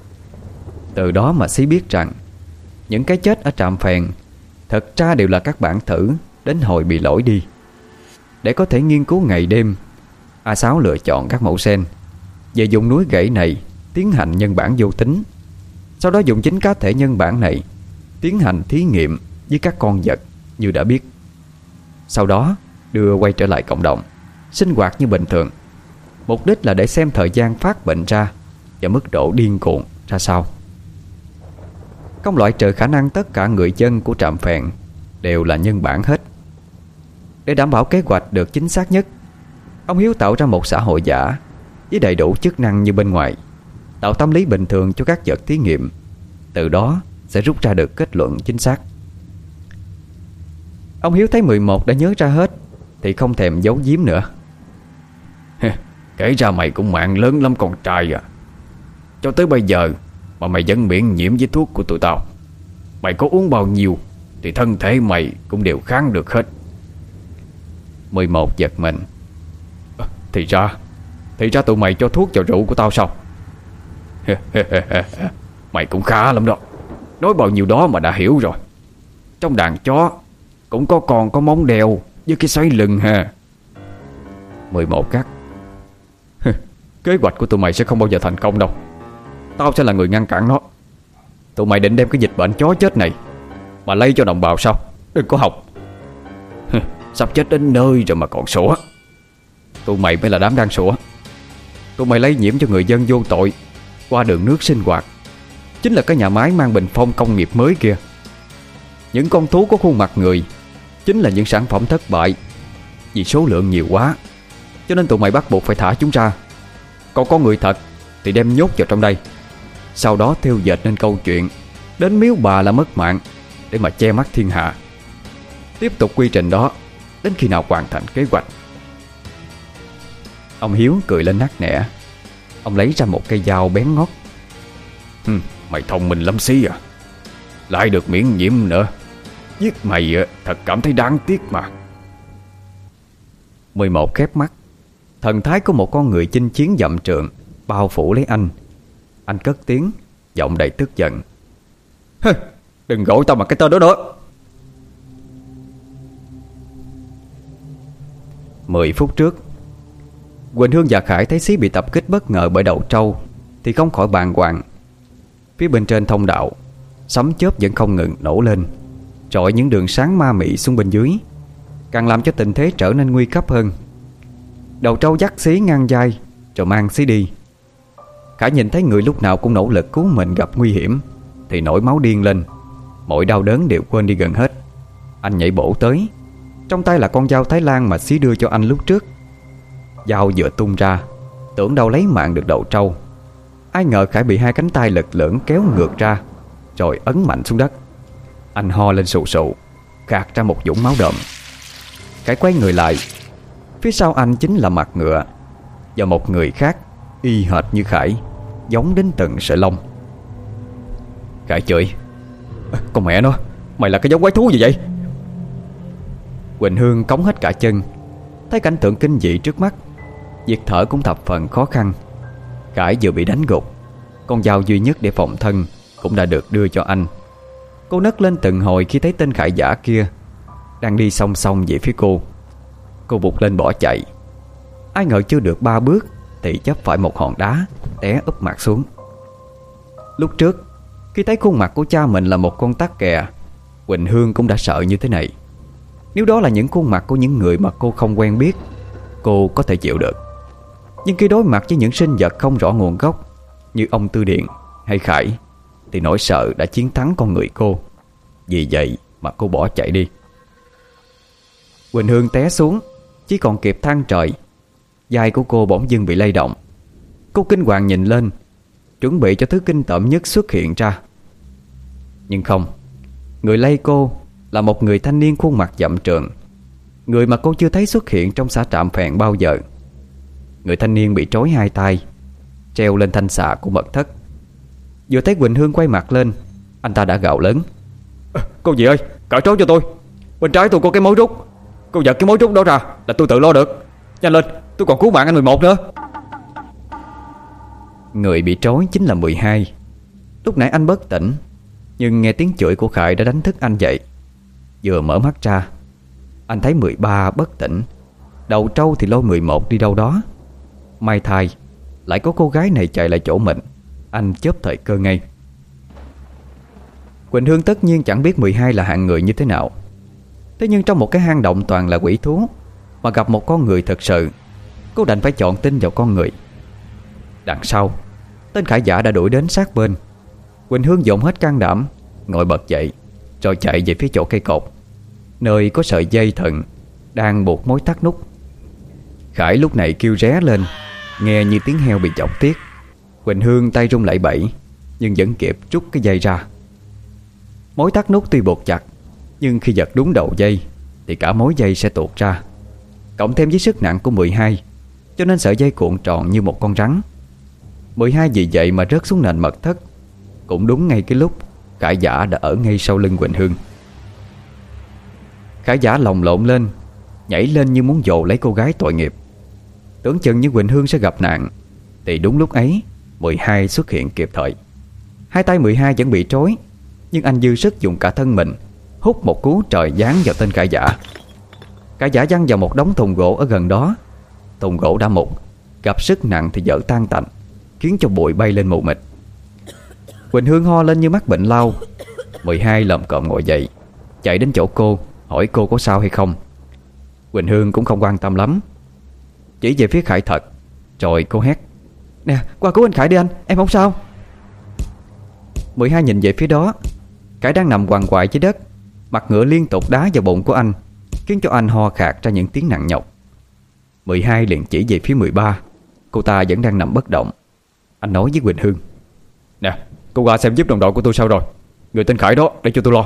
Từ đó mà Xí biết rằng những cái chết ở Trạm Phèn thật ra đều là các bản thử đến hồi bị lỗi đi. Để có thể nghiên cứu ngày đêm, A sáu lựa chọn các mẫu gen về dùng núi gãy này tiến hành nhân bản vô tính. Sau đó dùng chính cá thể nhân bản này tiến hành thí nghiệm với các con vật như đã biết. Sau đó đưa quay trở lại cộng đồng, sinh hoạt như bình thường. Mục đích là để xem thời gian phát bệnh ra và mức độ điên cuồng ra sao. Không loại trừ khả năng tất cả người dân của Trạm Phèn đều là nhân bản hết. Để đảm bảo kế hoạch được chính xác nhất, ông Hiếu tạo ra một xã hội giả với đầy đủ chức năng như bên ngoài, tạo tâm lý bình thường cho các vật thí nghiệm. Từ đó sẽ rút ra được kết luận chính xác. Ông Hiếu thấy mười một đã nhớ ra hết thì không thèm giấu giếm nữa. Kể ra mày cũng mạng lớn lắm con trai à. Cho tới bây giờ mà mày vẫn miễn nhiễm với thuốc của tụi tao. Mày có uống bao nhiêu thì thân thể mày cũng đều kháng được hết. mười một giật mình. à, Thì ra Thì ra tụi mày cho thuốc vào rượu của tao sao? Mày cũng khá lắm đó. Nói bao nhiêu đó mà đã hiểu rồi. Trong đàn chó cũng có con có móng đeo với cái xoáy lưng ha. mười một cắt. Kế hoạch của tụi mày sẽ không bao giờ thành công đâu. Tao sẽ là người ngăn cản nó. Tụi mày định đem cái dịch bệnh chó chết này mà lây cho đồng bào sao? Đừng có học. Sắp chết đến nơi rồi mà còn sủa. Tụi mày mới là đám đang sủa. tụi mày lây nhiễm cho người dân vô tội qua đường nước sinh hoạt, chính là cái nhà máy mang bình phong công nghiệp mới kia. Những con thú có khuôn mặt người chính là những sản phẩm thất bại. Vì số lượng nhiều quá cho nên tụi mày bắt buộc phải thả chúng ra. Còn có người thật thì đem nhốt vào trong đây, sau đó thêu dệt nên câu chuyện đến miếu bà là mất mạng để mà che mắt thiên hạ. Tiếp tục quy trình đó đến khi nào hoàn thành kế hoạch. Ông Hiếu cười lên nắc nẻ. Ông lấy ra một cây dao bén ngót. Hừ, mày thông minh lắm xí à, lại được miễn nhiễm nữa. Giết mày thật cảm thấy đáng tiếc mà. mười một khép mắt. Thần thái của một con người chinh chiến dặm trượng bao phủ lấy anh. Anh cất tiếng, giọng đầy tức giận. Hừ, đừng gọi tao bằng cái tên đó nữa. Mười phút trước, Quỳnh Hương và Khải thấy Xí bị tập kích bất ngờ bởi đậu trâu thì không khỏi bàng hoàng. Phía bên trên thông đạo, sấm chớp vẫn không ngừng nổ lên, rọi những đường sáng ma mị xuống bên dưới, càng làm cho tình thế trở nên nguy cấp hơn. Đầu trâu dắt Xí ngang vai rồi mang Xí đi. Khải nhìn thấy người lúc nào cũng nỗ lực cứu mình gặp nguy hiểm thì nổi máu điên lên, mọi đau đớn đều quên đi gần hết. Anh nhảy bổ tới, trong tay là con dao Thái Lan mà Xí đưa cho anh lúc trước. Dao vừa tung ra, tưởng đâu lấy mạng được đầu trâu, ai ngờ Khải bị hai cánh tay lực lưỡng kéo ngược ra rồi ấn mạnh xuống đất. Anh ho lên sù sụ, gạt ra một vũng máu đậm. Khải quay người lại, phía sau anh chính là mặt ngựa và một người khác y hệt như Khải, giống đến từng sợi lông. Khải chửi: con mẹ nó, mày là cái giống quái thú gì vậy? Quỳnh Hương cống hết cả chân. Thấy cảnh tượng kinh dị trước mắt, việc thở cũng thập phần khó khăn. Khải vừa bị đánh gục, con dao duy nhất để phòng thân cũng đã được đưa cho anh. Cô nấc lên từng hồi khi thấy tên khải giả kia đang đi song song về phía cô. Cô vụt lên bỏ chạy. Ai ngờ chưa được ba bước thì chấp phải một hòn đá, té úp mặt xuống. Lúc trước khi thấy khuôn mặt của cha mình là một con tắc kè, Quỳnh Hương cũng đã sợ như thế này. Nếu đó là những khuôn mặt của những người mà cô không quen biết, cô có thể chịu được. Nhưng khi đối mặt với những sinh vật không rõ nguồn gốc như ông Tư Điện hay Khải thì nỗi sợ đã chiến thắng con người cô. Vì vậy mà cô bỏ chạy đi. Quỳnh Hương té xuống, chỉ còn kịp than trời. Vai của cô bỗng dưng bị lay động. Cô kinh hoàng nhìn lên, chuẩn bị cho thứ kinh tởm nhất xuất hiện ra. Nhưng không, người lay cô là một người thanh niên khuôn mặt dặm trượng, người mà cô chưa thấy xuất hiện trong xã Trạm Phèn bao giờ. Người thanh niên bị trói hai tay, treo lên thanh xà của mật thất. Vừa thấy Quỳnh Hương quay mặt lên, anh ta đã gào lớn: à, cô dì ơi, cởi trói cho tôi. Bên trái tôi có cái mối rút, cô giật cái mối rút đó ra là tôi tự lo được. Nhanh lên, tôi còn cứu mạng anh mười một nữa. Người bị trói chính là mười hai. Lúc nãy anh bất tỉnh, nhưng nghe tiếng chửi của Khải đã đánh thức anh dậy. Vừa mở mắt ra, anh thấy mười ba bất tỉnh, đầu trâu thì lôi mười một đi đâu đó. May thay lại có cô gái này chạy lại chỗ mình, anh chớp thời cơ ngay. Quỳnh Hương tất nhiên chẳng biết mười hai là hạng người như thế nào. Thế nhưng trong một cái hang động toàn là quỷ thú mà gặp một con người thật sự, cô đành phải chọn tin vào con người. Đằng sau, tên khải giả đã đuổi đến sát bên. Quỳnh Hương dồn hết can đảm, ngồi bật dậy rồi chạy về phía chỗ cây cột, nơi có sợi dây thừng đang buộc mối thắt nút. Khải lúc này kêu ré lên, nghe như tiếng heo bị chọc tiết. Quỳnh Hương tay run lẩy bẩy, nhưng vẫn kịp rút cái dây ra. Mối thắt nút tuy buộc chặt, nhưng khi giật đúng đầu dây thì cả mối dây sẽ tuột ra. Cộng thêm với sức nặng của mười hai, cho nên sợi dây cuộn tròn như một con rắn. mười hai vì vậy mà rớt xuống nền mật thất, cũng đúng ngay cái lúc khải giả đã ở ngay sau lưng Quỳnh Hương. Khải giả lồng lộn lên, nhảy lên như muốn dồ lấy cô gái tội nghiệp. Tưởng chừng như Quỳnh Hương sẽ gặp nạn, thì đúng lúc ấy mười hai xuất hiện kịp thời. Hai tay mười hai vẫn bị trói, nhưng anh dư sức dùng cả thân mình hút một cú trời giáng vào tên khải giả. Khải giả văng vào một đống thùng gỗ ở gần đó. Thùng gỗ đã mục, gặp sức nặng thì vỡ tan tành, khiến cho bụi bay lên mù mịt. Quỳnh Hương ho lên như mắc bệnh lao. mười hai lồm cồm ngồi dậy, chạy đến chỗ cô, hỏi cô có sao hay không. Quỳnh Hương cũng không quan tâm lắm, chỉ về phía Khải thật. Rồi cô hét: Nè, qua cứu anh Khải đi anh, em không sao. mười hai nhìn về phía đó. Khải đang nằm quằn quại dưới đất, mặt ngựa liên tục đá vào bụng của anh, khiến cho anh ho khạc ra những tiếng nặng nhọc. mười hai liền chỉ về phía mười ba. Cô ta vẫn đang nằm bất động. Anh nói với Quỳnh Hương: Nè, cô qua xem giúp đồng đội của tôi sao rồi. Người tên Khải đó để cho tôi lo.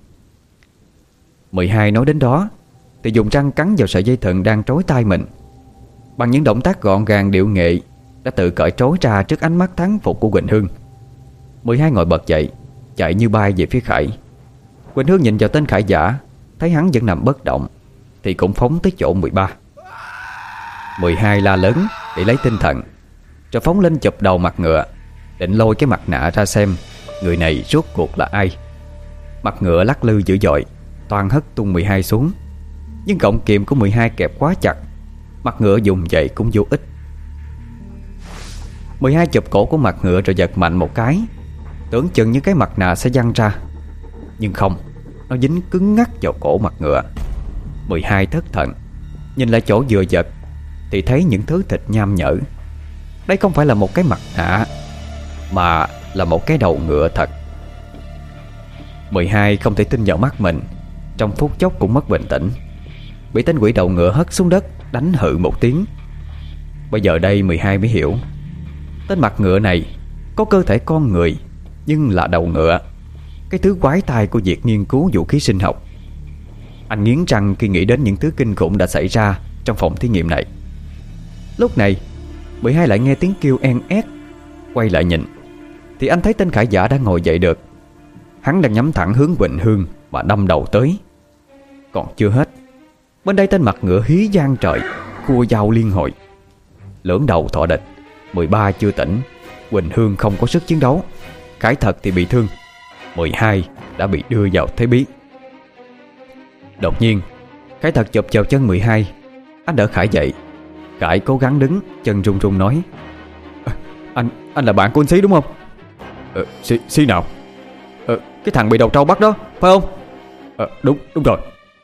mười hai nói đến đó thì dùng răng cắn vào sợi dây thừng đang trói tay mình. Bằng những động tác gọn gàng điệu nghệ, đã tự cởi trói ra trước ánh mắt thán phục của Quỳnh Hương. mười hai ngồi bật dậy, chạy như bay về phía Khải. Quỳnh Hương nhìn vào tên Khải giả, thấy hắn vẫn nằm bất động thì cũng phóng tới chỗ mười ba. mười hai la lớn để lấy tinh thần, rồi phóng lên chụp đầu mặt ngựa, định lôi cái mặt nạ ra xem người này rốt cuộc là ai. Mặt ngựa lắc lư dữ dội, toan hất tung mười hai xuống, nhưng cọng kìm của mười hai kẹp quá chặt, mặt ngựa dùng dậy cũng vô ích. mười hai chụp cổ của mặt ngựa rồi giật mạnh một cái, tưởng chừng như cái mặt nạ sẽ văng ra, nhưng không, nó dính cứng ngắc vào cổ mặt ngựa. mười hai thất thần, nhìn lại chỗ vừa giật thì thấy những thứ thịt nham nhở. Đây không phải là một cái mặt nạ, mà là một cái đầu ngựa thật. mười hai không thể tin vào mắt mình, trong phút chốc cũng mất bình tĩnh, bị tên quỷ đầu ngựa hất xuống đất, đánh hự một tiếng. Bây giờ đây mười hai mới hiểu, tên mặt ngựa này có cơ thể con người nhưng là đầu ngựa, cái thứ quái tai của việc nghiên cứu vũ khí sinh học. Anh nghiến răng khi nghĩ đến những thứ kinh khủng đã xảy ra trong phòng thí nghiệm này. Lúc này mười hai lại nghe tiếng kêu en ét. Quay lại nhìn thì anh thấy tên Khải giả đã ngồi dậy được. Hắn đang nhắm thẳng hướng Quỳnh Hương mà đâm đầu tới. Còn chưa hết, bên đây tên mặt ngựa hí giang trời, cua dao liên hồi. Lưỡng đầu thọ địch, mười ba chưa tỉnh, Quỳnh Hương không có sức chiến đấu, Khải thật thì bị thương, mười hai đã bị đưa vào thế bí. Đột nhiên Khải thật chụp vào chân mười hai. Anh đỡ Khải dậy. Khải cố gắng đứng, chân run run nói: à, Anh anh là bạn của anh Xí đúng không? Ờ, Xí, Xí nào? Ờ, cái thằng bị đầu trâu bắt đó, phải không? Ờ, đúng, đúng rồi.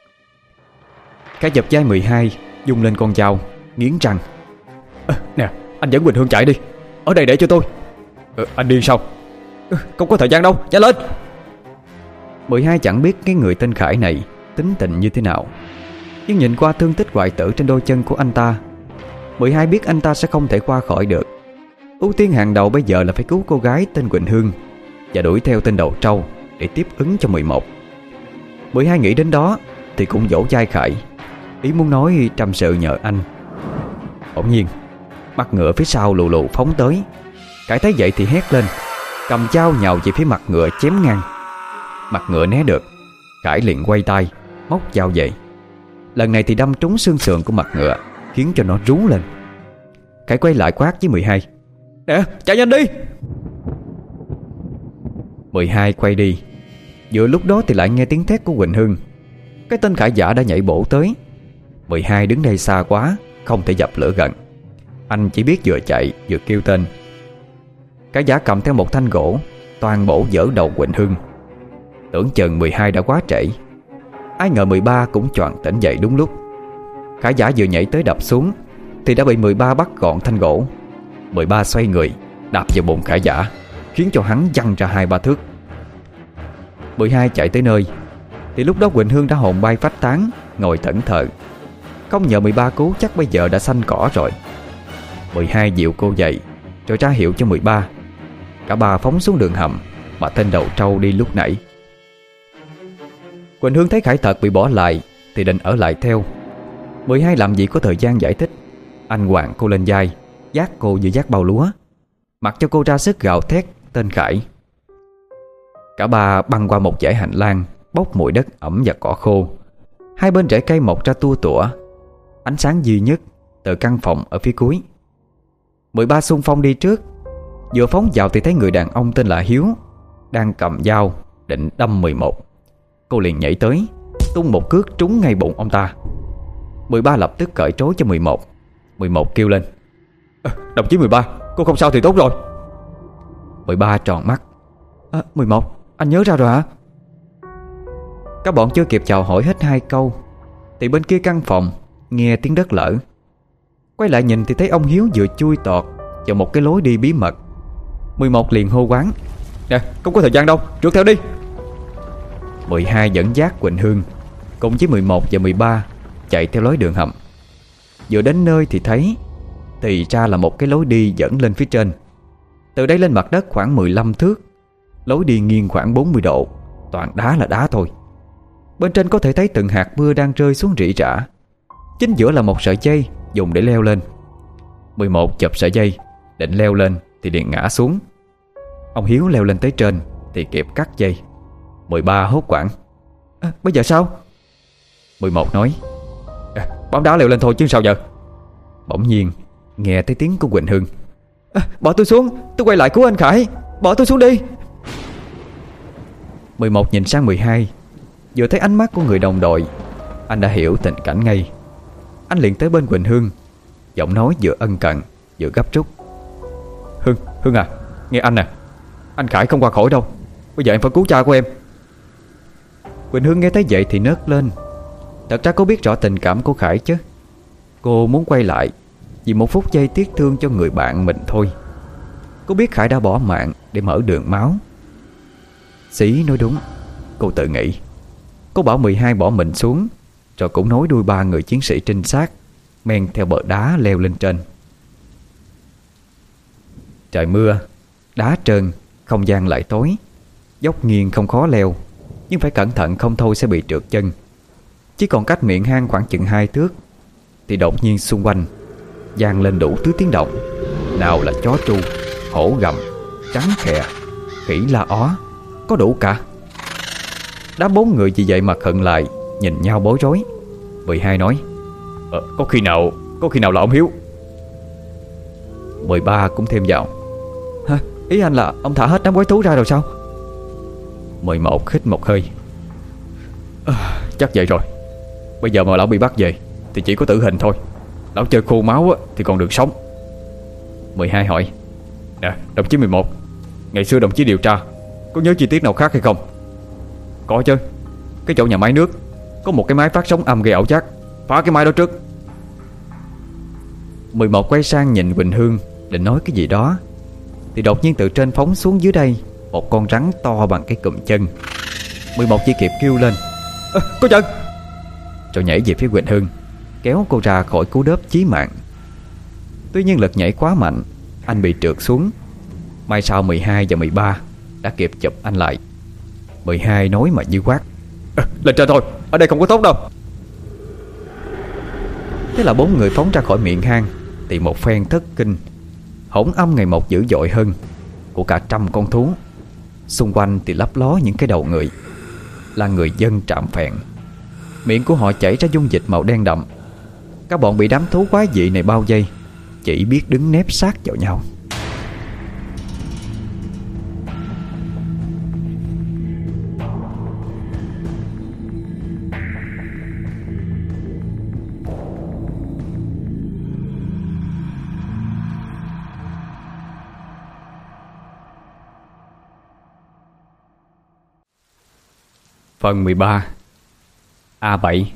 Khải giật vai mười hai, dung lên con dao, nghiến răng: à, Nè, anh dẫn Quỳnh Hương chạy đi, ở đây để cho tôi. Ờ, anh điên sao? Ờ, không có thời gian đâu, nhanh lên. mười hai chẳng biết cái người tên Khải này tính tình như thế nào, nhưng nhìn qua thương tích hoại tử trên đôi chân của anh ta, mười hai biết anh ta sẽ không thể qua khỏi được. Ưu tiên hàng đầu bây giờ là phải cứu cô gái tên Quỳnh Hương và đuổi theo tên đầu trâu để tiếp ứng cho mười một. mười hai nghĩ đến đó thì cũng vỗ vai Khải, ý muốn nói trăm sự nhờ anh. Bỗng nhiên mặt ngựa phía sau lù lù phóng tới. Khải thấy vậy thì hét lên, cầm dao nhào về phía mặt ngựa chém ngang. Mặt ngựa né được, Khải liền quay tay móc dao về. Lần này thì đâm trúng xương sườn của mặt ngựa, khiến cho nó rú lên. Khải quay lại quát với mười hai: Nè, chạy nhanh đi. mười hai quay đi. Vừa lúc đó thì lại nghe tiếng thét của Quỳnh Hương. Cái tên Khải giả đã nhảy bổ tới. mười hai đứng đây xa quá, không thể dập lửa gần. Anh chỉ biết vừa chạy vừa kêu tên. Khải giả cầm theo một thanh gỗ, toàn bổ vỡ đầu Quỳnh Hương. Tưởng chừng mười hai đã quá trễ. Ai ngờ mười ba cũng choàng tỉnh dậy đúng lúc. Khải giả vừa nhảy tới đập xuống thì đã bị mười ba bắt gọn thanh gỗ. mười ba xoay người đạp vào bụng Khải giả, khiến cho hắn văng ra hai ba thước. mười hai chạy tới nơi thì lúc đó Quỳnh Hương đã hồn bay phách tán, ngồi thẫn thờ. Không nhờ mười ba cứu chắc bây giờ đã xanh cỏ rồi. mười hai dịu cô dậy rồi ra hiệu cho mười ba. Cả ba phóng xuống đường hầm mà tên đầu trâu đi lúc nãy. Quỳnh Hương thấy Khải thật bị bỏ lại thì định ở lại theo. mười hai làm gì có thời gian giải thích. Anh quàng cô lên vai, vác cô như vác bao lúa, mặc cho cô ra sức gào thét tên Khải. Cả ba băng qua một dãy hành lang bốc mùi đất ẩm và cỏ khô. Hai bên rễ cây mọc ra tua tủa. Ánh sáng duy nhất từ căn phòng ở phía cuối. mười ba xung phong đi trước. Vừa phóng vào thì thấy người đàn ông tên là Hiếu đang cầm dao định đâm mười một. Cô liền nhảy tới, tung một cước trúng ngay bụng ông ta. mười ba lập tức cởi trói cho mười một. mười một kêu lên: à, Đồng chí mười ba, cô không sao thì tốt rồi. mười ba tròn mắt: à, mười một, anh nhớ ra rồi hả? Các bọn chưa kịp chào hỏi hết hai câu thì bên kia căn phòng nghe tiếng đất lở. Quay lại nhìn thì thấy ông Hiếu vừa chui tọt vào một cái lối đi bí mật. Mười một liền hô quán: Nè, không có thời gian đâu, trượt theo đi. Mười hai dẫn dắt Quỳnh Hương cùng với mười một và mười ba chạy theo lối đường hầm. Vừa đến nơi thì thấy thì ra là một cái lối đi dẫn lên phía trên. Từ đây lên mặt đất khoảng mười lăm thước. Lối đi nghiêng khoảng bốn mươi độ, toàn đá là đá thôi. Bên trên có thể thấy từng hạt mưa đang rơi xuống rỉ rả. Chính giữa là một sợi dây dùng để leo lên. Mười một chụp sợi dây định leo lên thì liền ngã xuống. Ông Hiếu leo lên tới trên thì kịp cắt dây. Mười ba hốt hoảng: à, bây giờ sao? Mười một nói: à, bám đá leo lên thôi chứ sao giờ. Bỗng nhiên nghe thấy tiếng của Quỳnh Hương: à, bỏ tôi xuống, tôi quay lại cứu anh Khải, bỏ tôi xuống đi. Mười một nhìn sang mười hai. Vừa thấy ánh mắt của người đồng đội, anh đã hiểu tình cảnh ngay. Anh liền tới bên Quỳnh Hương, giọng nói vừa ân cần vừa gấp rút: Hương, Hương à, nghe anh nè, anh Khải không qua khỏi đâu, bây giờ em phải cứu cha của em. Quỳnh Hương nghe thấy vậy thì nấc lên. Thật ra cô biết rõ tình cảm của Khải chứ. Cô muốn quay lại vì một phút giây tiếc thương cho người bạn mình thôi. Cô biết Khải đã bỏ mạng để mở đường máu. Sĩ nói đúng, cô tự nghĩ. Cô bảo mười hai bỏ mình xuống, rồi cũng nối đuôi ba người chiến sĩ trinh sát men theo bờ đá leo lên trên. Trời mưa, đá trơn, không gian lại tối. Dốc nghiêng không khó leo, nhưng phải cẩn thận không thôi sẽ bị trượt chân. Chỉ còn cách miệng hang khoảng chừng hai thước thì đột nhiên xung quanh vang lên đủ thứ tiếng động. Nào là chó tru, hổ gầm, trắng khè, khỉ la ó, có đủ cả. Đám bốn người vì vậy mà khựng lại, nhìn nhau bối rối. Mười hai nói: ờ, Có khi nào Có khi nào là ông Hiếu. Mười ba cũng thêm vào: Hả? Ý anh là ông thả hết đám quái thú ra rồi sao? Mười một hít một hơi: à, chắc vậy rồi. Bây giờ mà lão bị bắt về thì chỉ có tử hình thôi. Lão chơi khô máu thì còn được sống. Mười hai hỏi: Nè, đồng chí mười một, ngày xưa đồng chí điều tra có nhớ chi tiết nào khác hay không? Có chứ. Cái chỗ nhà máy nước có một cái máy phát sóng âm gây ảo giác, phá cái máy đó trước. Mười một quay sang nhìn Quỳnh Hương định nói cái gì đó thì đột nhiên từ trên phóng xuống dưới đây một con rắn to bằng cái cụm chân. Mười một chỉ kịp kêu lên: à, có chân! Rồi nhảy về phía Quỳnh Hương, kéo cô ra khỏi cú đớp chí mạng. Tuy nhiên lực nhảy quá mạnh, anh bị trượt xuống. May sao mười hai và mười ba đã kịp chụp anh lại. Mười hai nói mà như quát: à, lên trên thôi, ở đây không có tốt đâu. Thế là bốn người phóng ra khỏi miệng hang thì một phen thất kinh, hỗn âm ngày một dữ dội hơn, của cả trăm con thú. Xung quanh thì lấp ló những cái đầu người, là người dân Trạm Phèn. Miệng của họ chảy ra dung dịch màu đen đậm. Các bọn bị đám thú quái dị này bao vây, chỉ biết đứng nép sát vào nhau. Phần mười ba. A bảy.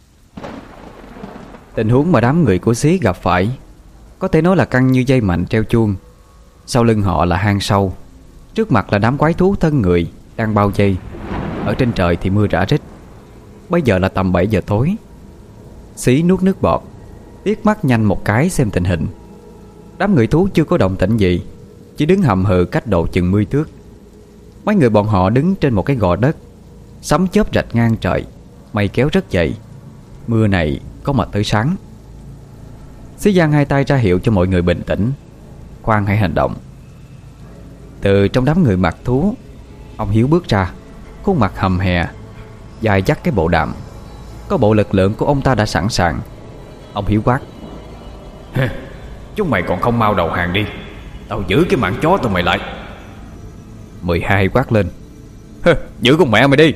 Tình huống mà đám người của Xí gặp phải có thể nói là căng như dây mạnh treo chuông. Sau lưng họ là hang sâu, trước mặt là đám quái thú thân người đang bao vây. Ở trên trời thì mưa rã rít. Bây giờ là tầm bảy giờ tối. Xí nuốt nước bọt, liếc mắt nhanh một cái xem tình hình. Đám người thú chưa có động tĩnh gì, chỉ đứng hầm hừ cách độ chừng mươi thước. Mấy người bọn họ đứng trên một cái gò đất, sấm chớp rạch ngang trời, mây kéo rất dậy. Mưa này có mà tới sáng. Xí giang hai tay ra hiệu cho mọi người bình tĩnh, khoan hãy hành động. Từ trong đám người mặc thú, ông Hiếu bước ra, khuôn mặt hầm hè, dài dắt cái bộ đàm. Có bộ lực lượng của ông ta đã sẵn sàng. Ông Hiếu quát: chúng mày còn không mau đầu hàng đi, tao giữ cái mạng chó tụi mày lại. Mười hai quát lên: giữ con mẹ mày đi.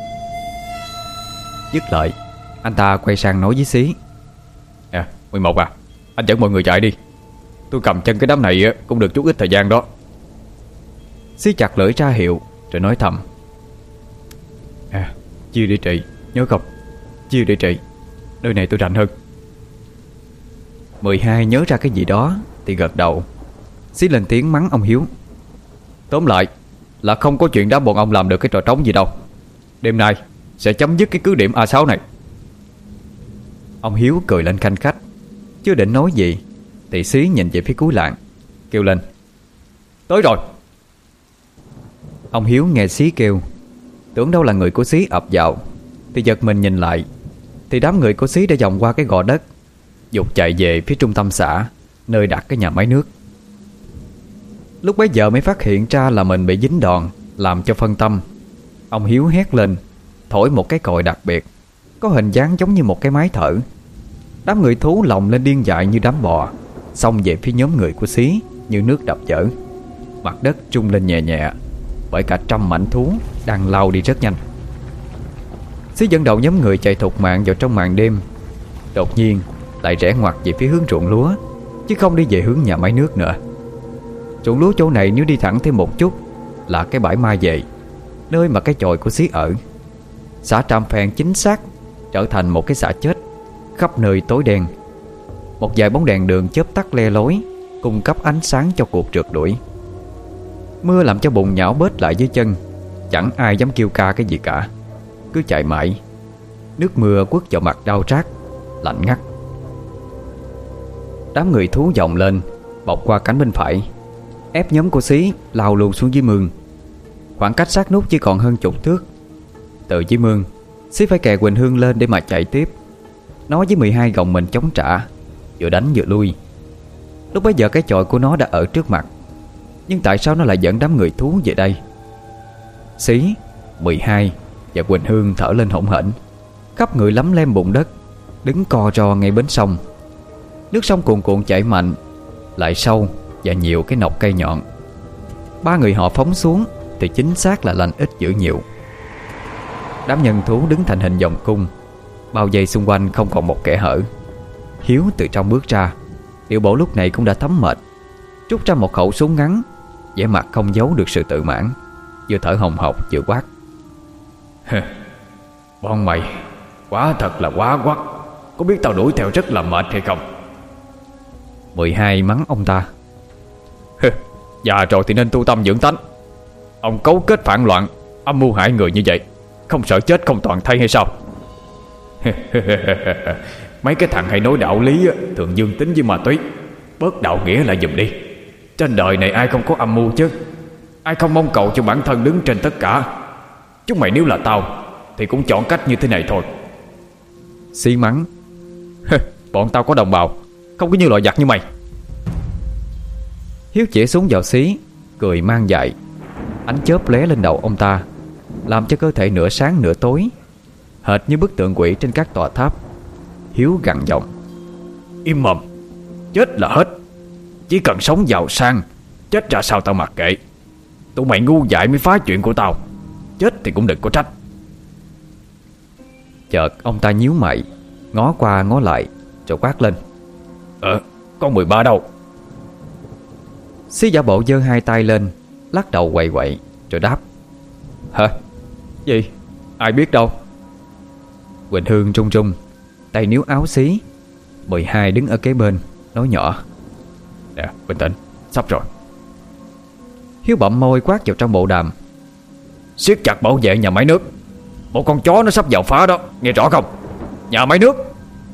Dứt lời, anh ta quay sang nói với Xí: Nè, mười một à, anh dẫn mọi người chạy đi. Tôi cầm chân cái đám này cũng được chút ít thời gian đó. Xí chặt lưỡi ra hiệu rồi nói thầm: À, chia để trị, nhớ không? Chia để trị, nơi này tôi rành hơn. Mười hai nhớ ra cái gì đó thì gật đầu. Xí lên tiếng mắng ông Hiếu. Tóm lại là không có chuyện đó bọn ông làm được cái trò trống gì đâu. Đêm nay sẽ chấm dứt cái cứ điểm A sáu này. Ông Hiếu cười lên khanh khách. Chưa định nói gì thì Xí nhìn về phía cuối làng, kêu lên: Tới rồi. Ông Hiếu nghe Xí kêu, tưởng đâu là người của Xí ập vào, thì giật mình nhìn lại, thì đám người của Xí đã vòng qua cái gò đất, dục chạy về phía trung tâm xã, nơi đặt cái nhà máy nước. Lúc bấy giờ mới phát hiện ra là mình bị dính đòn, làm cho phân tâm. Ông Hiếu hét lên, thổi một cái còi đặc biệt, có hình dáng giống như một cái máy thở. Đám người thú lồng lên điên dại như đám bò, xông về phía nhóm người của Xí như nước đập vỡ. Mặt đất trung lên nhẹ nhẹ, bởi cả trăm mảnh thú đang lao đi rất nhanh. Xí dẫn đầu nhóm người chạy thục mạng vào trong màn đêm. Đột nhiên lại rẽ ngoặt về phía hướng ruộng lúa, chứ không đi về hướng nhà máy nước nữa. Ruộng lúa chỗ này nếu đi thẳng thêm một chút là cái bãi mai về, nơi mà cái chòi của Xí ở. Xã Tràm Phèn chính xác trở thành một cái xã chết, khắp nơi tối đen. Một vài bóng đèn đường chớp tắt le lối, cung cấp ánh sáng cho cuộc trượt đuổi. Mưa làm cho bùn nhão bết lại dưới chân, chẳng ai dám kêu ca cái gì cả. Cứ chạy mãi, nước mưa quất vào mặt đau rát, lạnh ngắt. Đám người thú vòng lên, bọc qua cánh bên phải, ép nhóm của Xí lao luôn xuống dưới mương. Khoảng cách sát nút chỉ còn hơn chục thước. Từ dưới mương, Xí phải kè Quỳnh Hương lên để mà chạy tiếp. Nó với mười hai gồng mình chống trả, vừa đánh vừa lui. Lúc bấy giờ cái chòi của nó đã ở trước mặt, nhưng tại sao nó lại dẫn đám người thú về đây? Xí, mười hai và Quỳnh Hương thở lên hổn hển, khắp người lấm lem bùn đất, đứng co ro ngay bến sông. Nước sông cuồn cuộn chảy mạnh, lại sâu và nhiều cái nọc cây nhọn. Ba người họ phóng xuống thì chính xác là lành ít dữ nhiều. Đám nhân thú đứng thành hình vòng cung, bao vây xung quanh không còn một kẻ hở. Hiếu từ trong bước ra, điệu bộ lúc này cũng đã thấm mệt, rút ra một khẩu súng ngắn, vẻ mặt không giấu được sự tự mãn, vừa thở hồng hộc vừa quát: Bọn mày quá thật là quá quắc, có biết tao đuổi theo rất là mệt hay không? mười hai mắng ông ta: Già rồi thì nên tu tâm dưỡng tánh. Ông cấu kết phản loạn, âm mưu hại người như vậy, không sợ chết không toàn thay hay sao? Mấy cái thằng hay nói đạo lý thường dương tính với ma túy, bớt đạo nghĩa lại giùm đi. Trên đời này ai không có âm mưu chứ, ai không mong cầu cho bản thân đứng trên tất cả. Chúng mày nếu là tao thì cũng chọn cách như thế này thôi. Xí mắng: Bọn tao có đồng bào, không có như loại giặc như mày. Hiếu chĩa súng vào Xí, cười mang dại. Ánh chớp lóe lên đầu ông ta, làm cho cơ thể nửa sáng nửa tối, hệt như bức tượng quỷ trên các tòa tháp. Hiếu gằn giọng: Im mồm, chết là hết. Chỉ cần sống giàu sang, chết ra sao tao mặc kệ. Tụi mày ngu dại mới phá chuyện của tao, chết thì cũng đừng có trách. Chợt ông ta nhíu mày, ngó qua ngó lại rồi quát lên: Ờ, con mười ba đâu? Xí giả bộ giơ hai tay lên, lắc đầu quậy quậy rồi đáp: Hả? Gì? Ai biết đâu. Quỳnh Hương trung trung, tay níu áo Xí. mười hai đứng ở kế bên, nói nhỏ: Nè, bình tĩnh, sắp rồi. Hiếu bậm môi quát vào trong bộ đàm: Siết chặt bảo vệ nhà máy nước. Một con chó nó sắp vào phá đó, nghe rõ không? Nhà máy nước.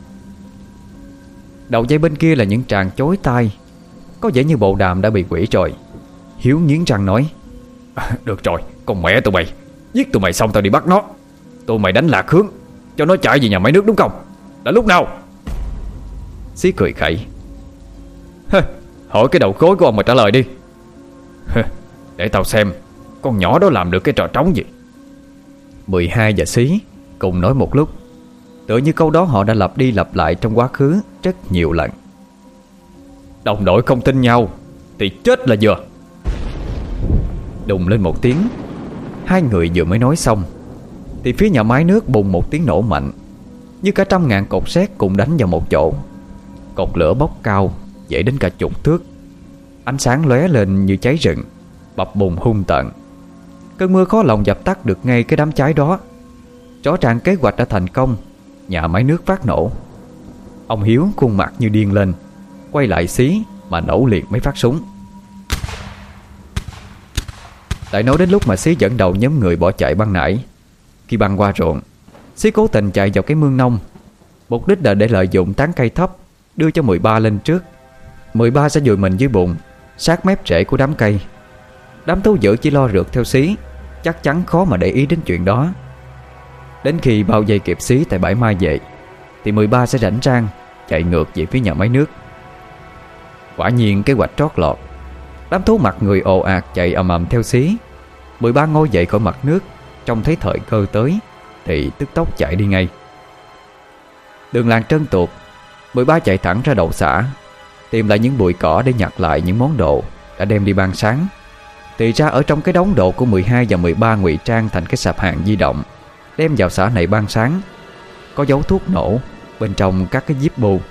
Đầu dây bên kia là những tràng chối tai, có vẻ như bộ đàm đã bị quỷ rồi. Hiếu nghiến răng nói: à, Được rồi, con mẹ tụi mày, giết tụi mày xong tao đi bắt nó. Tụi mày đánh lạc hướng, cho nó chạy về nhà máy nước đúng không? Là lúc nào? Xí cười khẩy: Hỏi cái đầu khối của ông mà trả lời đi. Để tao xem con nhỏ đó làm được cái trò trống gì. mười hai và Xí cùng nói một lúc, tựa như câu đó họ đã lặp đi lặp lại trong quá khứ rất nhiều lần. Đồng đội không tin nhau thì chết là vừa. Đùng lên một tiếng, hai người vừa mới nói xong thì phía nhà máy nước bùng một tiếng nổ mạnh, như cả trăm ngàn cột sét cùng đánh vào một chỗ. Cột lửa bốc cao dậy đến cả chục thước, ánh sáng lóe lên như cháy rừng, bập bùng hung tợn. Cơn mưa khó lòng dập tắt được ngay cái đám cháy đó. Rõ ràng kế hoạch đã thành công, nhà máy nước phát nổ. Ông Hiếu khuôn mặt như điên lên, quay lại Xí mà nổ liền mấy phát súng. Lại nói đến lúc mà Xí dẫn đầu nhóm người bỏ chạy ban nãy. Khi băng qua ruộng, Xí cố tình chạy vào cái mương nông, mục đích là để lợi dụng tán cây thấp đưa cho mười ba lên trước. mười ba sẽ dùi mình dưới bụng, sát mép rễ của đám cây. Đám thú dữ chỉ lo rượt theo Xí, chắc chắn khó mà để ý đến chuyện đó. Đến khi bao vây kịp Xí tại bãi mai về, thì mười ba sẽ rảnh rang chạy ngược về phía nhà máy nước. Quả nhiên kế hoạch trót lọt. Đám thú mặt người ồ ạt chạy ầm ầm theo Xí. mười ba ngồi dậy khỏi mặt nước, trông thấy thời cơ tới thì tức tốc chạy đi ngay. Đường làng trơn tuột, mười ba chạy thẳng ra đầu xã, tìm lại những bụi cỏ để nhặt lại những món đồ đã đem đi ban sáng. Thì ra ở trong cái đống đồ của mười hai và mười ba ngụy trang thành cái sạp hàng di động đem vào xã này ban sáng, có dấu thuốc nổ bên trong các cái díp bù.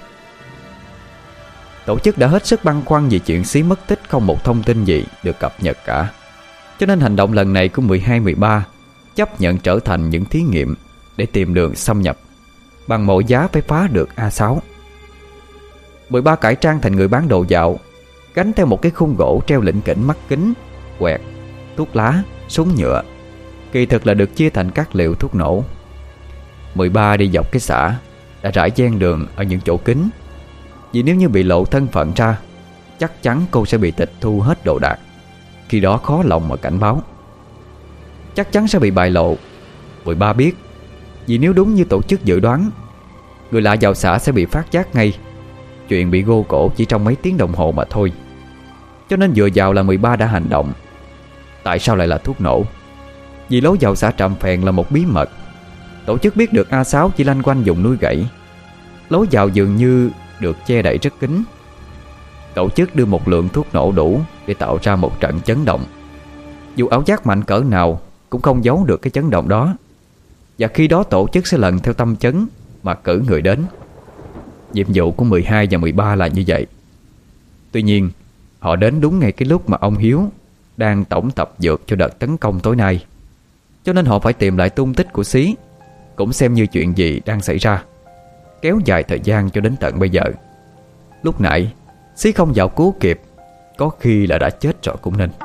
Tổ chức đã hết sức băn khoăn vì chuyện Xí mất tích, không một thông tin gì được cập nhật cả. Cho nên hành động lần này của mười hai mười ba chấp nhận trở thành những thí nghiệm để tìm đường xâm nhập, bằng mọi giá phải phá được A sáu. mười ba cải trang thành người bán đồ dạo, gánh theo một cái khung gỗ treo lỉnh kỉnh mắt kính, quẹt, thuốc lá, súng nhựa. Kỳ thực là được chia thành các liệu thuốc nổ. mười ba đi dọc cái xã, đã rải ven đường ở những chỗ kín, vì nếu như bị lộ thân phận ra, chắc chắn cô sẽ bị tịch thu hết đồ đạc. Khi đó khó lòng mà cảnh báo, chắc chắn sẽ bị bại lộ. mười ba biết, vì nếu đúng như tổ chức dự đoán, người lạ vào xã sẽ bị phát giác ngay. Chuyện bị gô cổ chỉ trong mấy tiếng đồng hồ mà thôi. Cho nên vừa vào là mười ba đã hành động. Tại sao lại là thuốc nổ? Vì lối vào xã Trạm Phèn là một bí mật. Tổ chức biết được A sáu chỉ lanh quanh vùng núi gãy, lối vào dường như được che đậy rất kín. Tổ chức đưa một lượng thuốc nổ đủ để tạo ra một trận chấn động. Dù ảo giác mạnh cỡ nào cũng không giấu được cái chấn động đó. Và khi đó tổ chức sẽ lần theo tâm chấn mà cử người đến. Nhiệm vụ của mười hai và mười ba là như vậy. Tuy nhiên, họ đến đúng ngay cái lúc mà ông Hiếu đang tổng tập dược cho đợt tấn công tối nay. Cho nên họ phải tìm lại tung tích của Xí, cũng xem như chuyện gì đang xảy ra, kéo dài thời gian cho đến tận bây giờ. Lúc nãy Xí không vào cứu kịp, có khi là đã chết rồi cũng nên.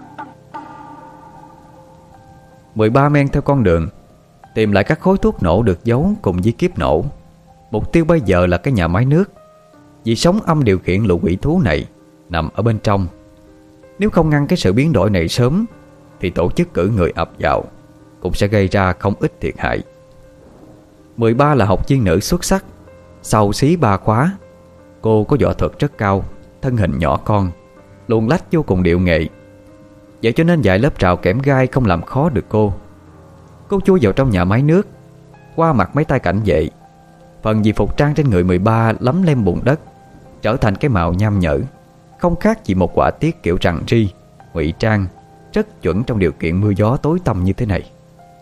mười ba men theo con đường, tìm lại các khối thuốc nổ được giấu cùng với kiếp nổ. Mục tiêu bây giờ là cái nhà máy nước, vì sóng âm điều khiển lũ quỷ thú này nằm ở bên trong. Nếu không ngăn cái sự biến đổi này sớm, thì tổ chức cử người ập vào cũng sẽ gây ra không ít thiệt hại. mười ba là học viên nữ xuất sắc, sau Xí ba khóa. Cô có võ thuật rất cao, thân hình nhỏ con, luồn lách vô cùng điệu nghệ. Vậy cho nên vài lớp rào kẽm gai không làm khó được cô. Cô chui vào trong nhà máy nước, qua mặt mấy tay cảnh vệ. Phần vì phục trang trên người mười ba lấm lem bùn đất, trở thành cái màu nham nhở, không khác gì một quả tiết kiểu rằng ri, ngụy trang, rất chuẩn trong điều kiện mưa gió tối tăm như thế này.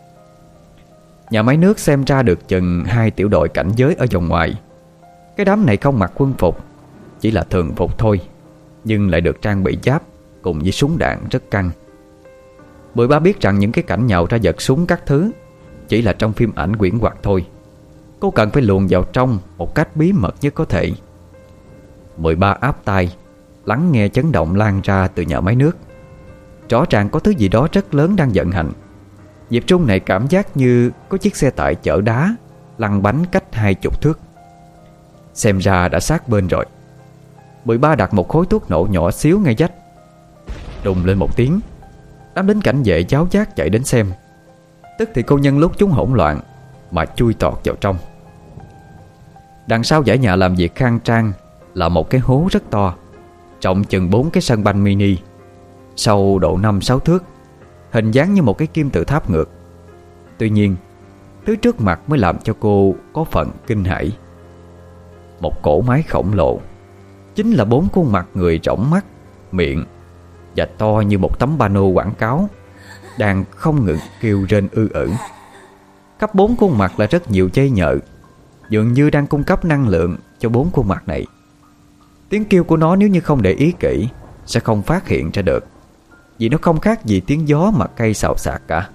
Nhà máy nước xem ra được chừng hai tiểu đội cảnh giới ở vòng ngoài. Cái đám này không mặc quân phục, chỉ là thường phục thôi, nhưng lại được trang bị giáp cùng với súng đạn rất căng. mười ba biết rằng những cái cảnh nhào ra giật súng các thứ chỉ là trong phim ảnh quyển hoặc thôi. Cô cần phải luồn vào trong một cách bí mật nhất có thể. mười ba áp tai, lắng nghe chấn động lan ra từ nhà máy nước. Rõ ràng có thứ gì đó rất lớn đang vận hành. Nhịp rung này cảm giác như có chiếc xe tải chở đá lăn bánh cách hai chục thước. Xem ra đã sát bên rồi. mười ba đặt một khối thuốc nổ nhỏ xíu ngay vách. Đùng lên một tiếng, đám lính cảnh vệ giáo giác chạy đến xem. Tức thì cô nhân lúc chúng hỗn loạn mà chui tọt vào trong. Đằng sau dãy nhà làm việc khang trang là một cái hố rất to, rộng chừng bốn cái sân banh mini, sâu độ năm sáu thước, hình dáng như một cái kim tự tháp ngược. Tuy nhiên, thứ trước mặt mới làm cho cô có phần kinh hãi. Một cỗ máy khổng lồ, chính là bốn khuôn mặt người rỗng mắt, miệng và to như một tấm pano quảng cáo, đang không ngừng kêu rên ư ử. Khắp bốn khuôn mặt là rất nhiều dây nhợ, dường như đang cung cấp năng lượng cho bốn khuôn mặt này. Tiếng kêu của nó nếu như không để ý kỹ sẽ không phát hiện ra được, vì nó không khác gì tiếng gió mà cây xào xạc cả.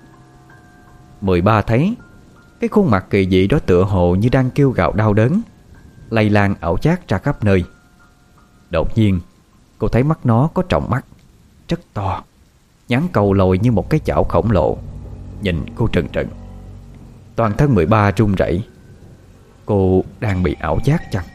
mười ba thấy cái khuôn mặt kỳ dị đó tựa hồ như đang kêu gào đau đớn, lây lan ảo giác ra khắp nơi. Đột nhiên cô thấy mắt nó có tròng mắt rất to, nhắn cầu lồi như một cái chảo khổng lồ, nhìn cô trừng trừng. Toàn thân mười ba run rẩy. Cô đang bị ảo giác chăng?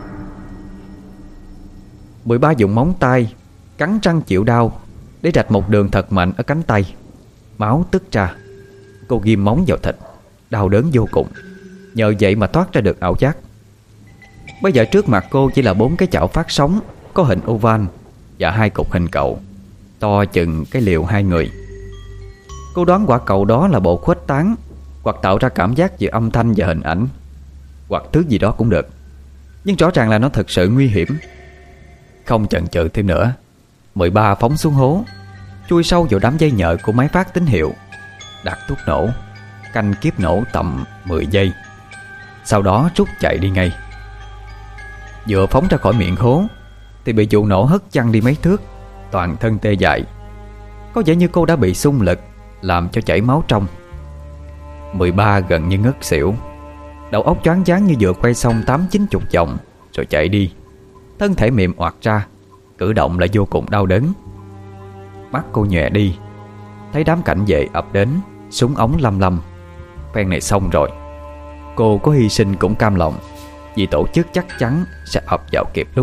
mười ba dùng móng tay cắn răng chịu đau để rạch một đường thật mạnh ở cánh tay. Máu tức ra. Cô ghim móng vào thịt, đau đớn vô cùng. Nhờ vậy mà thoát ra được ảo giác. Bây giờ trước mặt cô chỉ là bốn cái chảo phát sóng có hình oval và hai cục hình cầu to chừng cái liều hai người. Cô đoán quả cầu đó là bộ khuếch tán hoặc tạo ra cảm giác về âm thanh và hình ảnh, hoặc thứ gì đó cũng được. Nhưng rõ ràng là nó thật sự nguy hiểm. Không chần chừ thêm nữa, mười ba phóng xuống hố, chui sâu vào đám dây nhợ của máy phát tín hiệu, đặt thuốc nổ, canh kiếp nổ tầm mười giây. Sau đó rút chạy đi ngay. Vừa phóng ra khỏi miệng hố thì bị vụ nổ hất văng đi mấy thước, toàn thân tê dại. Có vẻ như cô đã bị xung lực làm cho chảy máu trong. mười ba gần như ngất xỉu. Đầu óc choáng váng như vừa quay xong tám chín chục vòng rồi chạy đi. Thân thể mềm oặt ra, cử động lại vô cùng đau đớn. Mắt cô nhòe đi, thấy đám cảnh vệ ập đến, súng ống lăm lăm. Phen này xong rồi. Cô có hy sinh cũng cam lòng, vì tổ chức chắc chắn sẽ ập vào kịp lúc.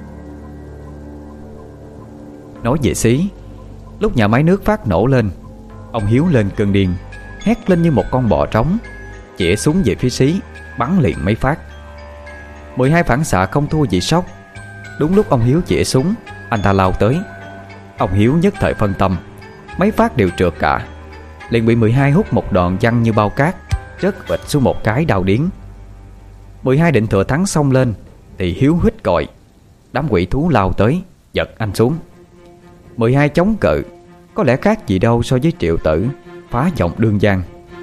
Nói về Xí, lúc nhà máy nước phát nổ lên, ông Hiếu lên cơn điên, hét lên như một con bò trống, chĩa súng về phía Xí, bắn liền mấy phát. mười hai phản xạ không thua gì sốc. Đúng lúc ông Hiếu chĩa súng, anh ta lao tới. Ông Hiếu nhất thời phân tâm, mấy phát đều trượt cả, liền bị mười hai hút một đòn văng như bao cát, rớt vịt xuống một cái đau điếng. mười hai định thừa thắng xông lên thì Hiếu huýt còi. Đám quỷ thú lao tới, giật anh xuống. mười hai chống cự, có lẽ khác gì đâu so với Triệu Tử phá vòng đương gian.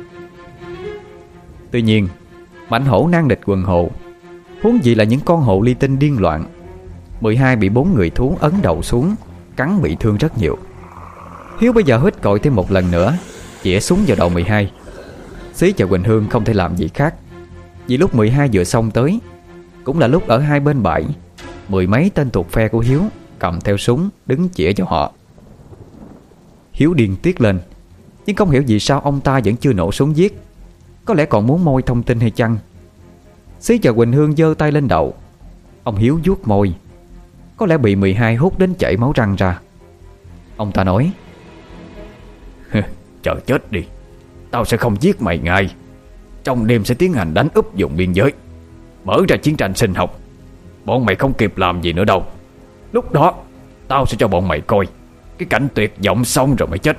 Tuy nhiên, mãnh hổ nan địch quần hồ, huống gì là những con hồ ly tinh điên loạn. mười hai bị bốn người thú ấn đầu xuống, cắn bị thương rất nhiều. Hiếu bây giờ huýt còi thêm một lần nữa, chĩa súng vào đầu mười hai. Xí và Quỳnh Hương không thể làm gì khác, vì lúc mười hai vừa xông tới cũng là lúc ở hai bên bãi, mười mấy tên thuộc phe của Hiếu cầm theo súng đứng chĩa cho họ. Hiếu điên tiết lên, nhưng không hiểu vì sao ông ta vẫn chưa nổ súng giết. Có lẽ còn muốn moi thông tin hay chăng. Xí và Quỳnh Hương giơ tay lên đầu. Ông Hiếu vuốt môi, có lẽ bị mười hai hút đến chảy máu răng ra. Ông ta nói: "Chờ chết đi, tao sẽ không giết mày ngay. Trong đêm sẽ tiến hành đánh úp vùng biên giới, mở ra chiến tranh sinh học. Bọn mày không kịp làm gì nữa đâu. Lúc đó tao sẽ cho bọn mày coi cái cảnh tuyệt vọng xong rồi mới chết."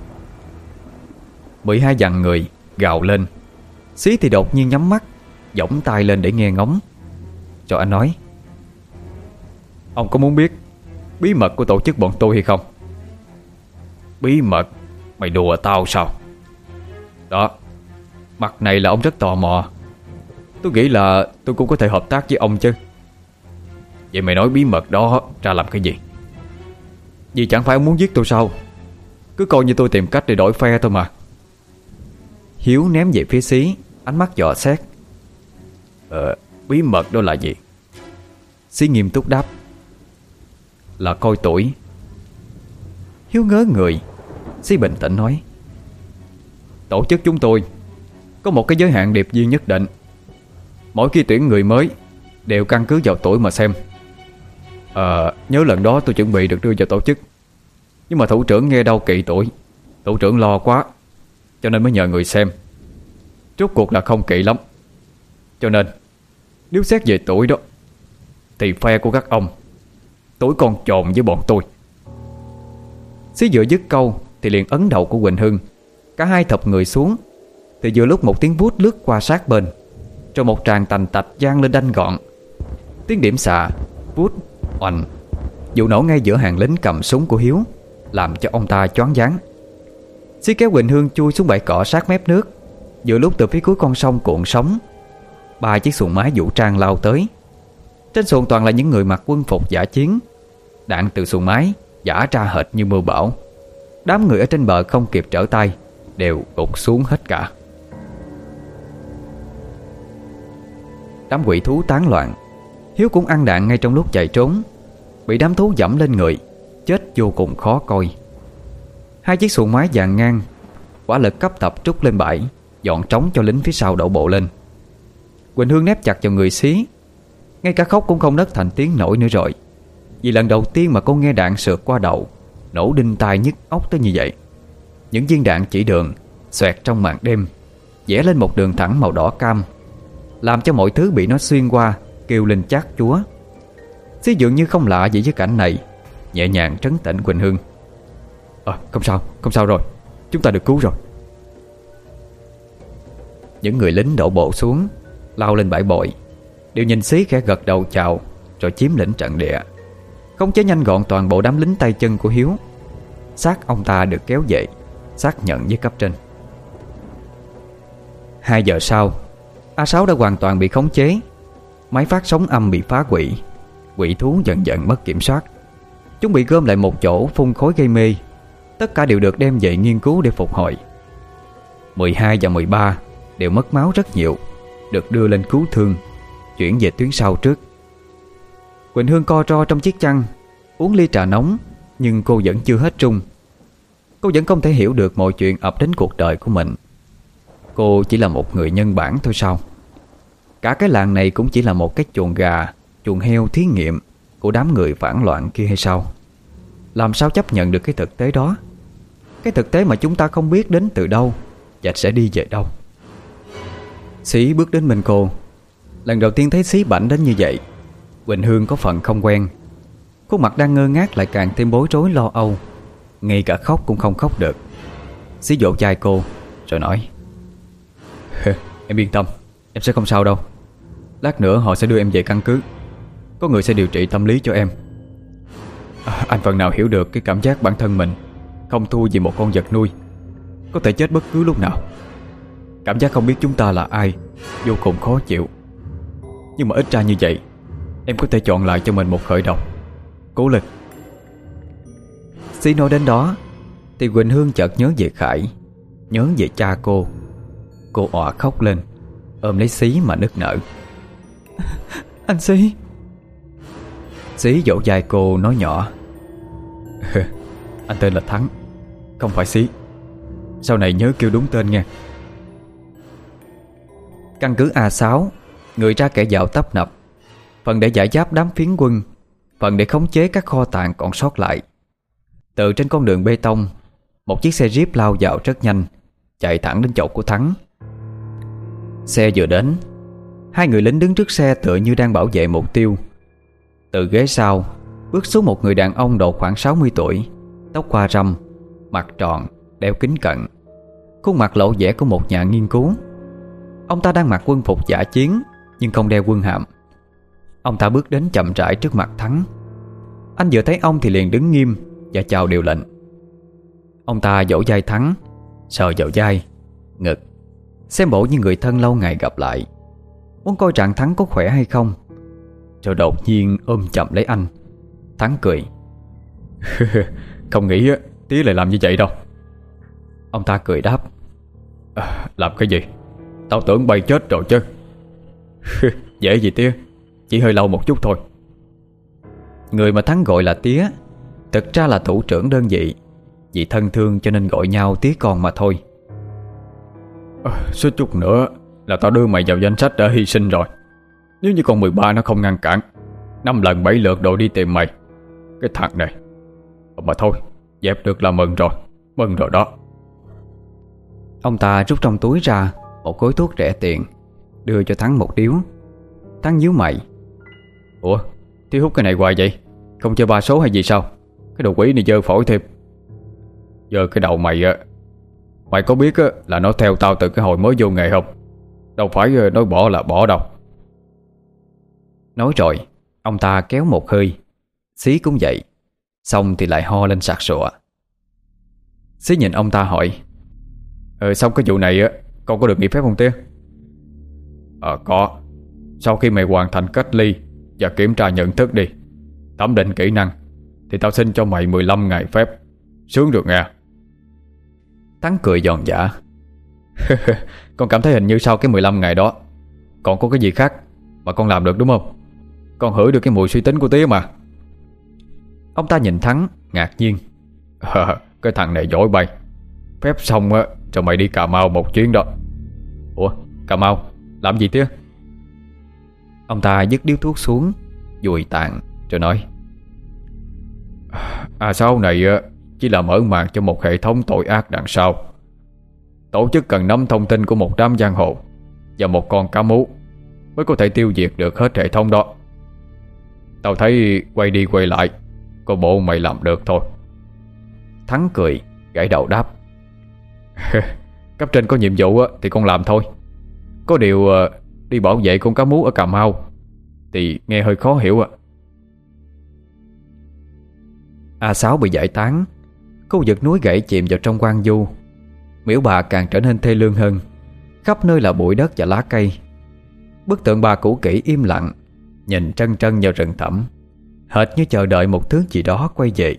mười hai dằn người gào lên. Xí thì đột nhiên nhắm mắt, giỏng tay lên để nghe ngóng. Cho anh nói: "Ông có muốn biết bí mật của tổ chức bọn tôi hay không?" "Bí mật? Mày đùa tao sao?" "Đó, mặt này là ông rất tò mò. Tôi nghĩ là tôi cũng có thể hợp tác với ông chứ." "Vậy mày nói bí mật đó ra làm cái gì?" "Vì chẳng phải ông muốn giết tôi sao? Cứ coi như tôi tìm cách để đổi phe thôi mà." Hiếu ném về phía Xí, ánh mắt dò xét. Ờ, bí mật đó là gì?" Xí nghiêm túc đáp: "Là coi tuổi." Hiếu ngớ người. Xí bình tĩnh nói: "Tổ chức chúng tôi có một cái giới hạn điệp viên nhất định. Mỗi khi tuyển người mới đều căn cứ vào tuổi mà xem. Ờ, nhớ lần đó tôi chuẩn bị được đưa vào tổ chức, nhưng mà thủ trưởng nghe đâu kỵ tuổi. Thủ trưởng lo quá, cho nên mới nhờ người xem. Rốt cuộc là không kỵ lắm. Cho nên nếu xét về tuổi đó thì phe của các ông tuổi còn chồn với bọn tôi." Xí vừa dứt câu thì liền ấn đầu của Quỳnh Hưng. Cả hai thập người xuống. Thì vừa lúc một tiếng vút lướt qua sát bên, rồi một tràng tành tạch vang lên đanh gọn. Tiếng điểm xạ, vút, oành, vụ nổ ngay giữa hàng lính cầm súng của Hiếu, làm cho ông ta choáng váng. Xí kéo Quỳnh Hương chui xuống bãi cỏ sát mép nước. Vừa lúc từ phía cuối con sông cuộn sóng, ba chiếc xuồng máy vũ trang lao tới. Trên xuồng toàn là những người mặc quân phục dã chiến. Đạn từ xuồng máy giã ra hệt như mưa bão. Đám người ở trên bờ không kịp trở tay đều gục xuống hết cả. Đám quỷ thú tán loạn. Hiếu cũng ăn đạn ngay trong lúc chạy trốn, bị đám thú dẫm lên người, chết vô cùng khó coi. Hai chiếc xuồng máy dàn ngang, quả lực cấp tập trút lên bãi, dọn trống cho lính phía sau đổ bộ lên. Quỳnh Hương nép chặt vào người Xí, ngay cả khóc cũng không nấc thành tiếng nổi nữa rồi. Vì lần đầu tiên mà cô nghe đạn sượt qua đầu, nổ đinh tai nhức óc tới như vậy. Những viên đạn chỉ đường xoẹt trong màn đêm, vẽ lên một đường thẳng màu đỏ cam, làm cho mọi thứ bị nó xuyên qua kêu lên chát chúa. Xí dường như không lạ gì với cảnh này, nhẹ nhàng trấn tĩnh Quỳnh Hương. À, không sao, không sao rồi, chúng ta được cứu rồi. Những người lính đổ bộ xuống, lao lên bãi bội, đều nhìn Xí khẽ gật đầu chào, rồi chiếm lĩnh trận địa, khống chế nhanh gọn toàn bộ đám lính tay chân của Hiếu. Xác ông ta được kéo về, xác nhận với cấp trên. Hai giờ sau, A Sáu đã hoàn toàn bị khống chế. Máy phát sóng âm bị phá hủy, quỷ thú dần dần mất kiểm soát. Chúng bị gom lại một chỗ phun khói gây mê. Tất cả đều được đem về nghiên cứu để phục hồi. mười hai và mười ba đều mất máu rất nhiều, được đưa lên cứu thương, chuyển về tuyến sau trước. Quỳnh Hương co ro trong chiếc chăn, uống ly trà nóng, nhưng cô vẫn chưa hết trung. Cô vẫn không thể hiểu được mọi chuyện ập đến cuộc đời của mình. Cô chỉ là một người nhân bản thôi sao? Cả cái làng này cũng chỉ là một cái chuồng gà, chuồng heo thí nghiệm của đám người phản loạn kia hay sao? Làm sao chấp nhận được cái thực tế đó? Cái thực tế mà chúng ta không biết đến từ đâu và sẽ đi về đâu. Xí bước đến bên cô. Lần đầu tiên thấy Xí bảnh đến như vậy, Quỳnh Hương có phần không quen. Khuôn mặt đang ngơ ngác lại càng thêm bối rối lo âu, ngay cả khóc cũng không khóc được. Xí vỗ vai cô rồi nói: Em yên tâm, em sẽ không sao đâu. Lát nữa họ sẽ đưa em về căn cứ, có người sẽ điều trị tâm lý cho em. à, Anh phần nào hiểu được cái cảm giác bản thân mình không thua gì một con vật nuôi, có thể chết bất cứ lúc nào. Cảm giác không biết chúng ta là ai vô cùng khó chịu. Nhưng mà ít ra như vậy, em có thể chọn lại cho mình một khởi đầu. Cố lên. Xí nói đến đó thì Quỳnh Hương chợt nhớ về Khải, nhớ về cha cô. Cô òa khóc lên, ôm lấy Xí mà nức nở. Anh Xí. Xí vỗ vai cô nói nhỏ: Anh tên là Thắng, không phải Xí. Sau này nhớ kêu đúng tên nha. Căn cứ A sáu, người ra kẻ vào tấp nập, phần để giải giáp đám phiến quân, phần để khống chế các kho tàng còn sót lại. Từ trên con đường bê tông, một chiếc xe Jeep lao vào rất nhanh, chạy thẳng đến chỗ của Thắng. Xe vừa đến, hai người lính đứng trước xe tựa như đang bảo vệ mục tiêu. Từ ghế sau bước xuống một người đàn ông độ khoảng sáu mươi tuổi, tóc hoa râm, mặt tròn, đeo kính cận, khuôn mặt lộ vẻ của một nhà nghiên cứu. Ông ta đang mặc quân phục dã chiến nhưng không đeo quân hàm. Ông ta bước đến chậm rãi trước mặt Thắng. Anh vừa thấy ông thì liền đứng nghiêm và chào điều lệnh. Ông ta vỗ vai Thắng, sờ vào vai, ngực, xem bộ như người thân lâu ngày gặp lại, muốn coi trạng Thắng có khỏe hay không. Rồi đột nhiên ôm chậm lấy anh. Thắng cười. Không nghĩ Tía lại làm như vậy đâu. Ông ta cười đáp: à, làm cái gì? Tao tưởng bay chết rồi chứ. Dễ gì Tía, chỉ hơi lâu một chút thôi. Người mà Thắng gọi là Tía thực ra là thủ trưởng đơn vị, vì thân thương cho nên gọi nhau Tía con mà thôi. à, Suýt chút nữa là tao đưa mày vào danh sách đã hy sinh rồi. Nếu như con mười ba nó không ngăn cản, năm lần bảy lượt đội đi tìm mày. Cái thằng này. Mà thôi, dẹp được là mừng rồi. Mừng rồi đó. Ông ta rút trong túi ra một gói thuốc rẻ tiền, đưa cho Thắng một điếu. Thắng nhíu mày: Ủa, Tía hút cái này hoài vậy? Không chơi ba số hay gì sao? Cái đồ quỷ này dơ phổi thêm. Giờ cái đầu mày á, mày có biết á, là nó theo tao từ cái hồi mới vô nghề không? Đâu phải nói bỏ là bỏ đâu. Nói rồi, ông ta kéo một hơi. Xí cũng vậy, xong thì lại ho lên sặc sụa. Xí nhìn ông ta hỏi: Ờ xong cái vụ này á, con có được nghỉ phép không Tía? Ờ có. Sau khi mày hoàn thành cách ly và kiểm tra nhận thức đi, thẩm định kỹ năng, thì tao xin cho mày mười lăm ngày phép. Sướng được nghe. Thắng cười giòn giã. Con cảm thấy hình như sau cái mười lăm ngày đó còn có cái gì khác mà con làm được đúng không? Con hửi được cái mùi suy tính của Tía mà. Ông ta nhìn Thắng ngạc nhiên. À, Cái thằng này giỏi bay. Phép xong á rồi mày đi Cà Mau một chuyến đó. Ủa Cà Mau làm gì tía? Ông ta dứt điếu thuốc xuống, dùi tàn rồi nói: À sau này á chỉ là mở màn cho một hệ thống tội ác đằng sau. Tổ chức cần nắm thông tin của một đám giang hồ và một con cá mú mới có thể tiêu diệt được hết hệ thống đó. Tao thấy quay đi quay lại có bộ mày làm được thôi. Thắng cười gãi đầu đáp: Cấp trên có nhiệm vụ á thì con làm thôi. Có điều đi bảo vệ con cá mú ở Cà Mau thì nghe hơi khó hiểu ạ. A Sáu bị giải tán, khu vực núi gãy chìm vào trong hoang vu. Miễu bà càng trở nên thê lương hơn. Khắp nơi là bụi đất và lá cây. Bức tượng bà cũ kỹ im lặng, nhìn trân trân vào rừng thẳm, hệt như chờ đợi một thứ gì đó quay về.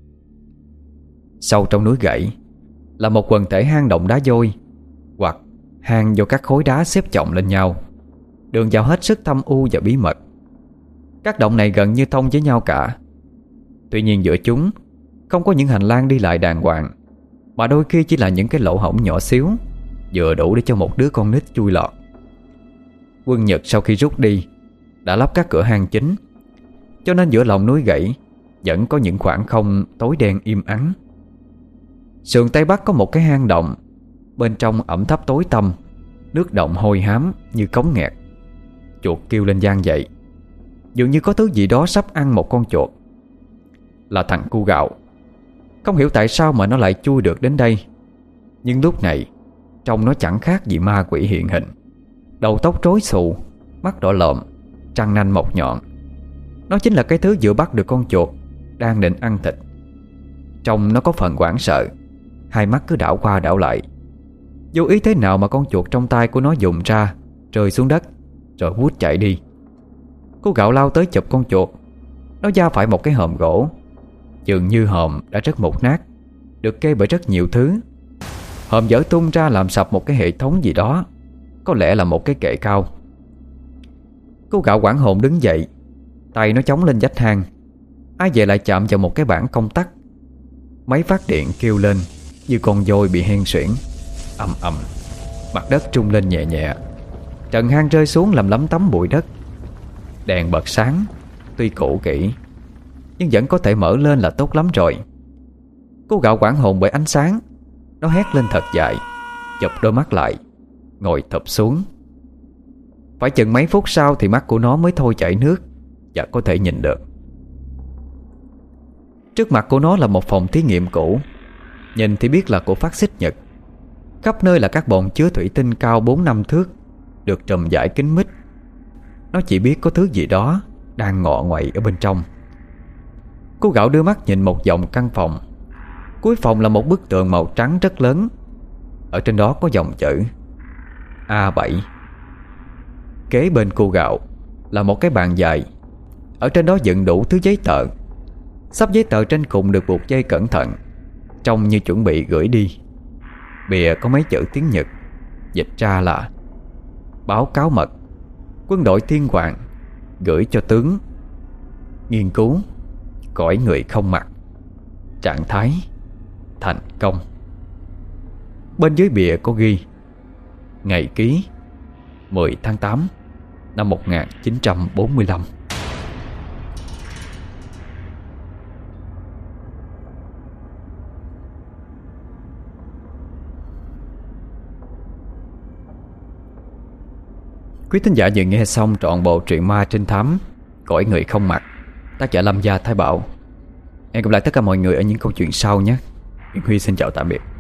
Sâu trong núi gãy là một quần thể hang động đá vôi, hoặc hang do các khối đá xếp chồng lên nhau. Đường vào hết sức thâm u và bí mật. Các động này gần như thông với nhau cả. Tuy nhiên giữa chúng không có những hành lang đi lại đàng hoàng, mà đôi khi chỉ là những cái lỗ hổng nhỏ xíu, vừa đủ để cho một đứa con nít chui lọt. Quân Nhật sau khi rút đi đã lắp các cửa hang chính, cho nên giữa lòng núi gãy vẫn có những khoảng không tối đen im ắng. Sườn Tây Bắc có một cái hang động, bên trong ẩm thấp tối tăm, nước động hôi hám như cống nghẹt. Chuột kêu lên vang dậy, dường như có thứ gì đó sắp ăn một con chuột. Là thằng cu gạo. Không hiểu tại sao mà nó lại chui được đến đây. Nhưng lúc này trông nó chẳng khác gì ma quỷ hiện hình. Đầu tóc rối xù, mắt đỏ lợm, răng nanh mọc nhọn. Nó chính là cái thứ vừa bắt được con chuột đang định ăn thịt. Trông nó có phần hoảng sợ, hai mắt cứ đảo qua đảo lại. Vô ý thế nào mà con chuột trong tay của nó dùng ra, rơi xuống đất, rồi vút chạy đi. Cô gạo lao tới chụp con chuột. Nó va phải một cái hòm gỗ. Dường như hòm đã rất mục nát, được kê bởi rất nhiều thứ. Hòm vỡ tung ra làm sập một cái hệ thống gì đó, có lẽ là một cái kệ cao. Cô gạo hoảng hồn đứng dậy, tay nó chống lên vách hang. Ai về lại chạm vào một cái bảng công tắc. Máy phát điện kêu lên như con voi bị hen suyễn. Ầm ầm, mặt đất trung lên nhẹ nhẹ. Trần hang rơi xuống làm lấm tấm bụi đất. Đèn bật sáng, tuy cũ kỹ nhưng vẫn có thể mở lên là tốt lắm rồi. Cô gạo hoảng hồn bởi ánh sáng. Nó hét lên thật dài, chụp đôi mắt lại, ngồi thụp xuống. Phải chừng mấy phút sau thì mắt của nó mới thôi chảy nước và có thể nhìn được. Trước mặt của nó là một phòng thí nghiệm cũ. Nhìn thì biết là của phát xít Nhật. Khắp nơi là các bồn chứa thủy tinh cao bốn năm thước, được trùm vải kín mít. Nó chỉ biết có thứ gì đó đang ngọ nguậy ở bên trong. Cô gạo đưa mắt nhìn một vòng căn phòng. Cuối phòng là một bức tường màu trắng rất lớn. Ở trên đó có dòng chữ A bảy. Kế bên cô gạo là một cái bàn dài. Ở trên đó dựng đủ thứ giấy tờ. Sắp giấy tờ trên cùng được buộc dây cẩn thận, trông như chuẩn bị gửi đi. Bìa có mấy chữ tiếng Nhật, dịch ra là: báo cáo mật, quân đội Thiên Hoàng gửi cho tướng. Nghiên cứu cõi người không mặt, trạng thái thành công. Bên dưới bìa có ghi: ngày ký mười tháng tám năm một nghìn chín trăm bốn mươi lăm. Quý thính giả vừa nghe xong trọn bộ truyện ma trinh thám Cõi Người Không Mặt, tác giả Lâm Gia Thái Bảo. Hẹn gặp lại tất cả mọi người ở những câu chuyện sau nhé. Nguyễn Huy xin chào tạm biệt.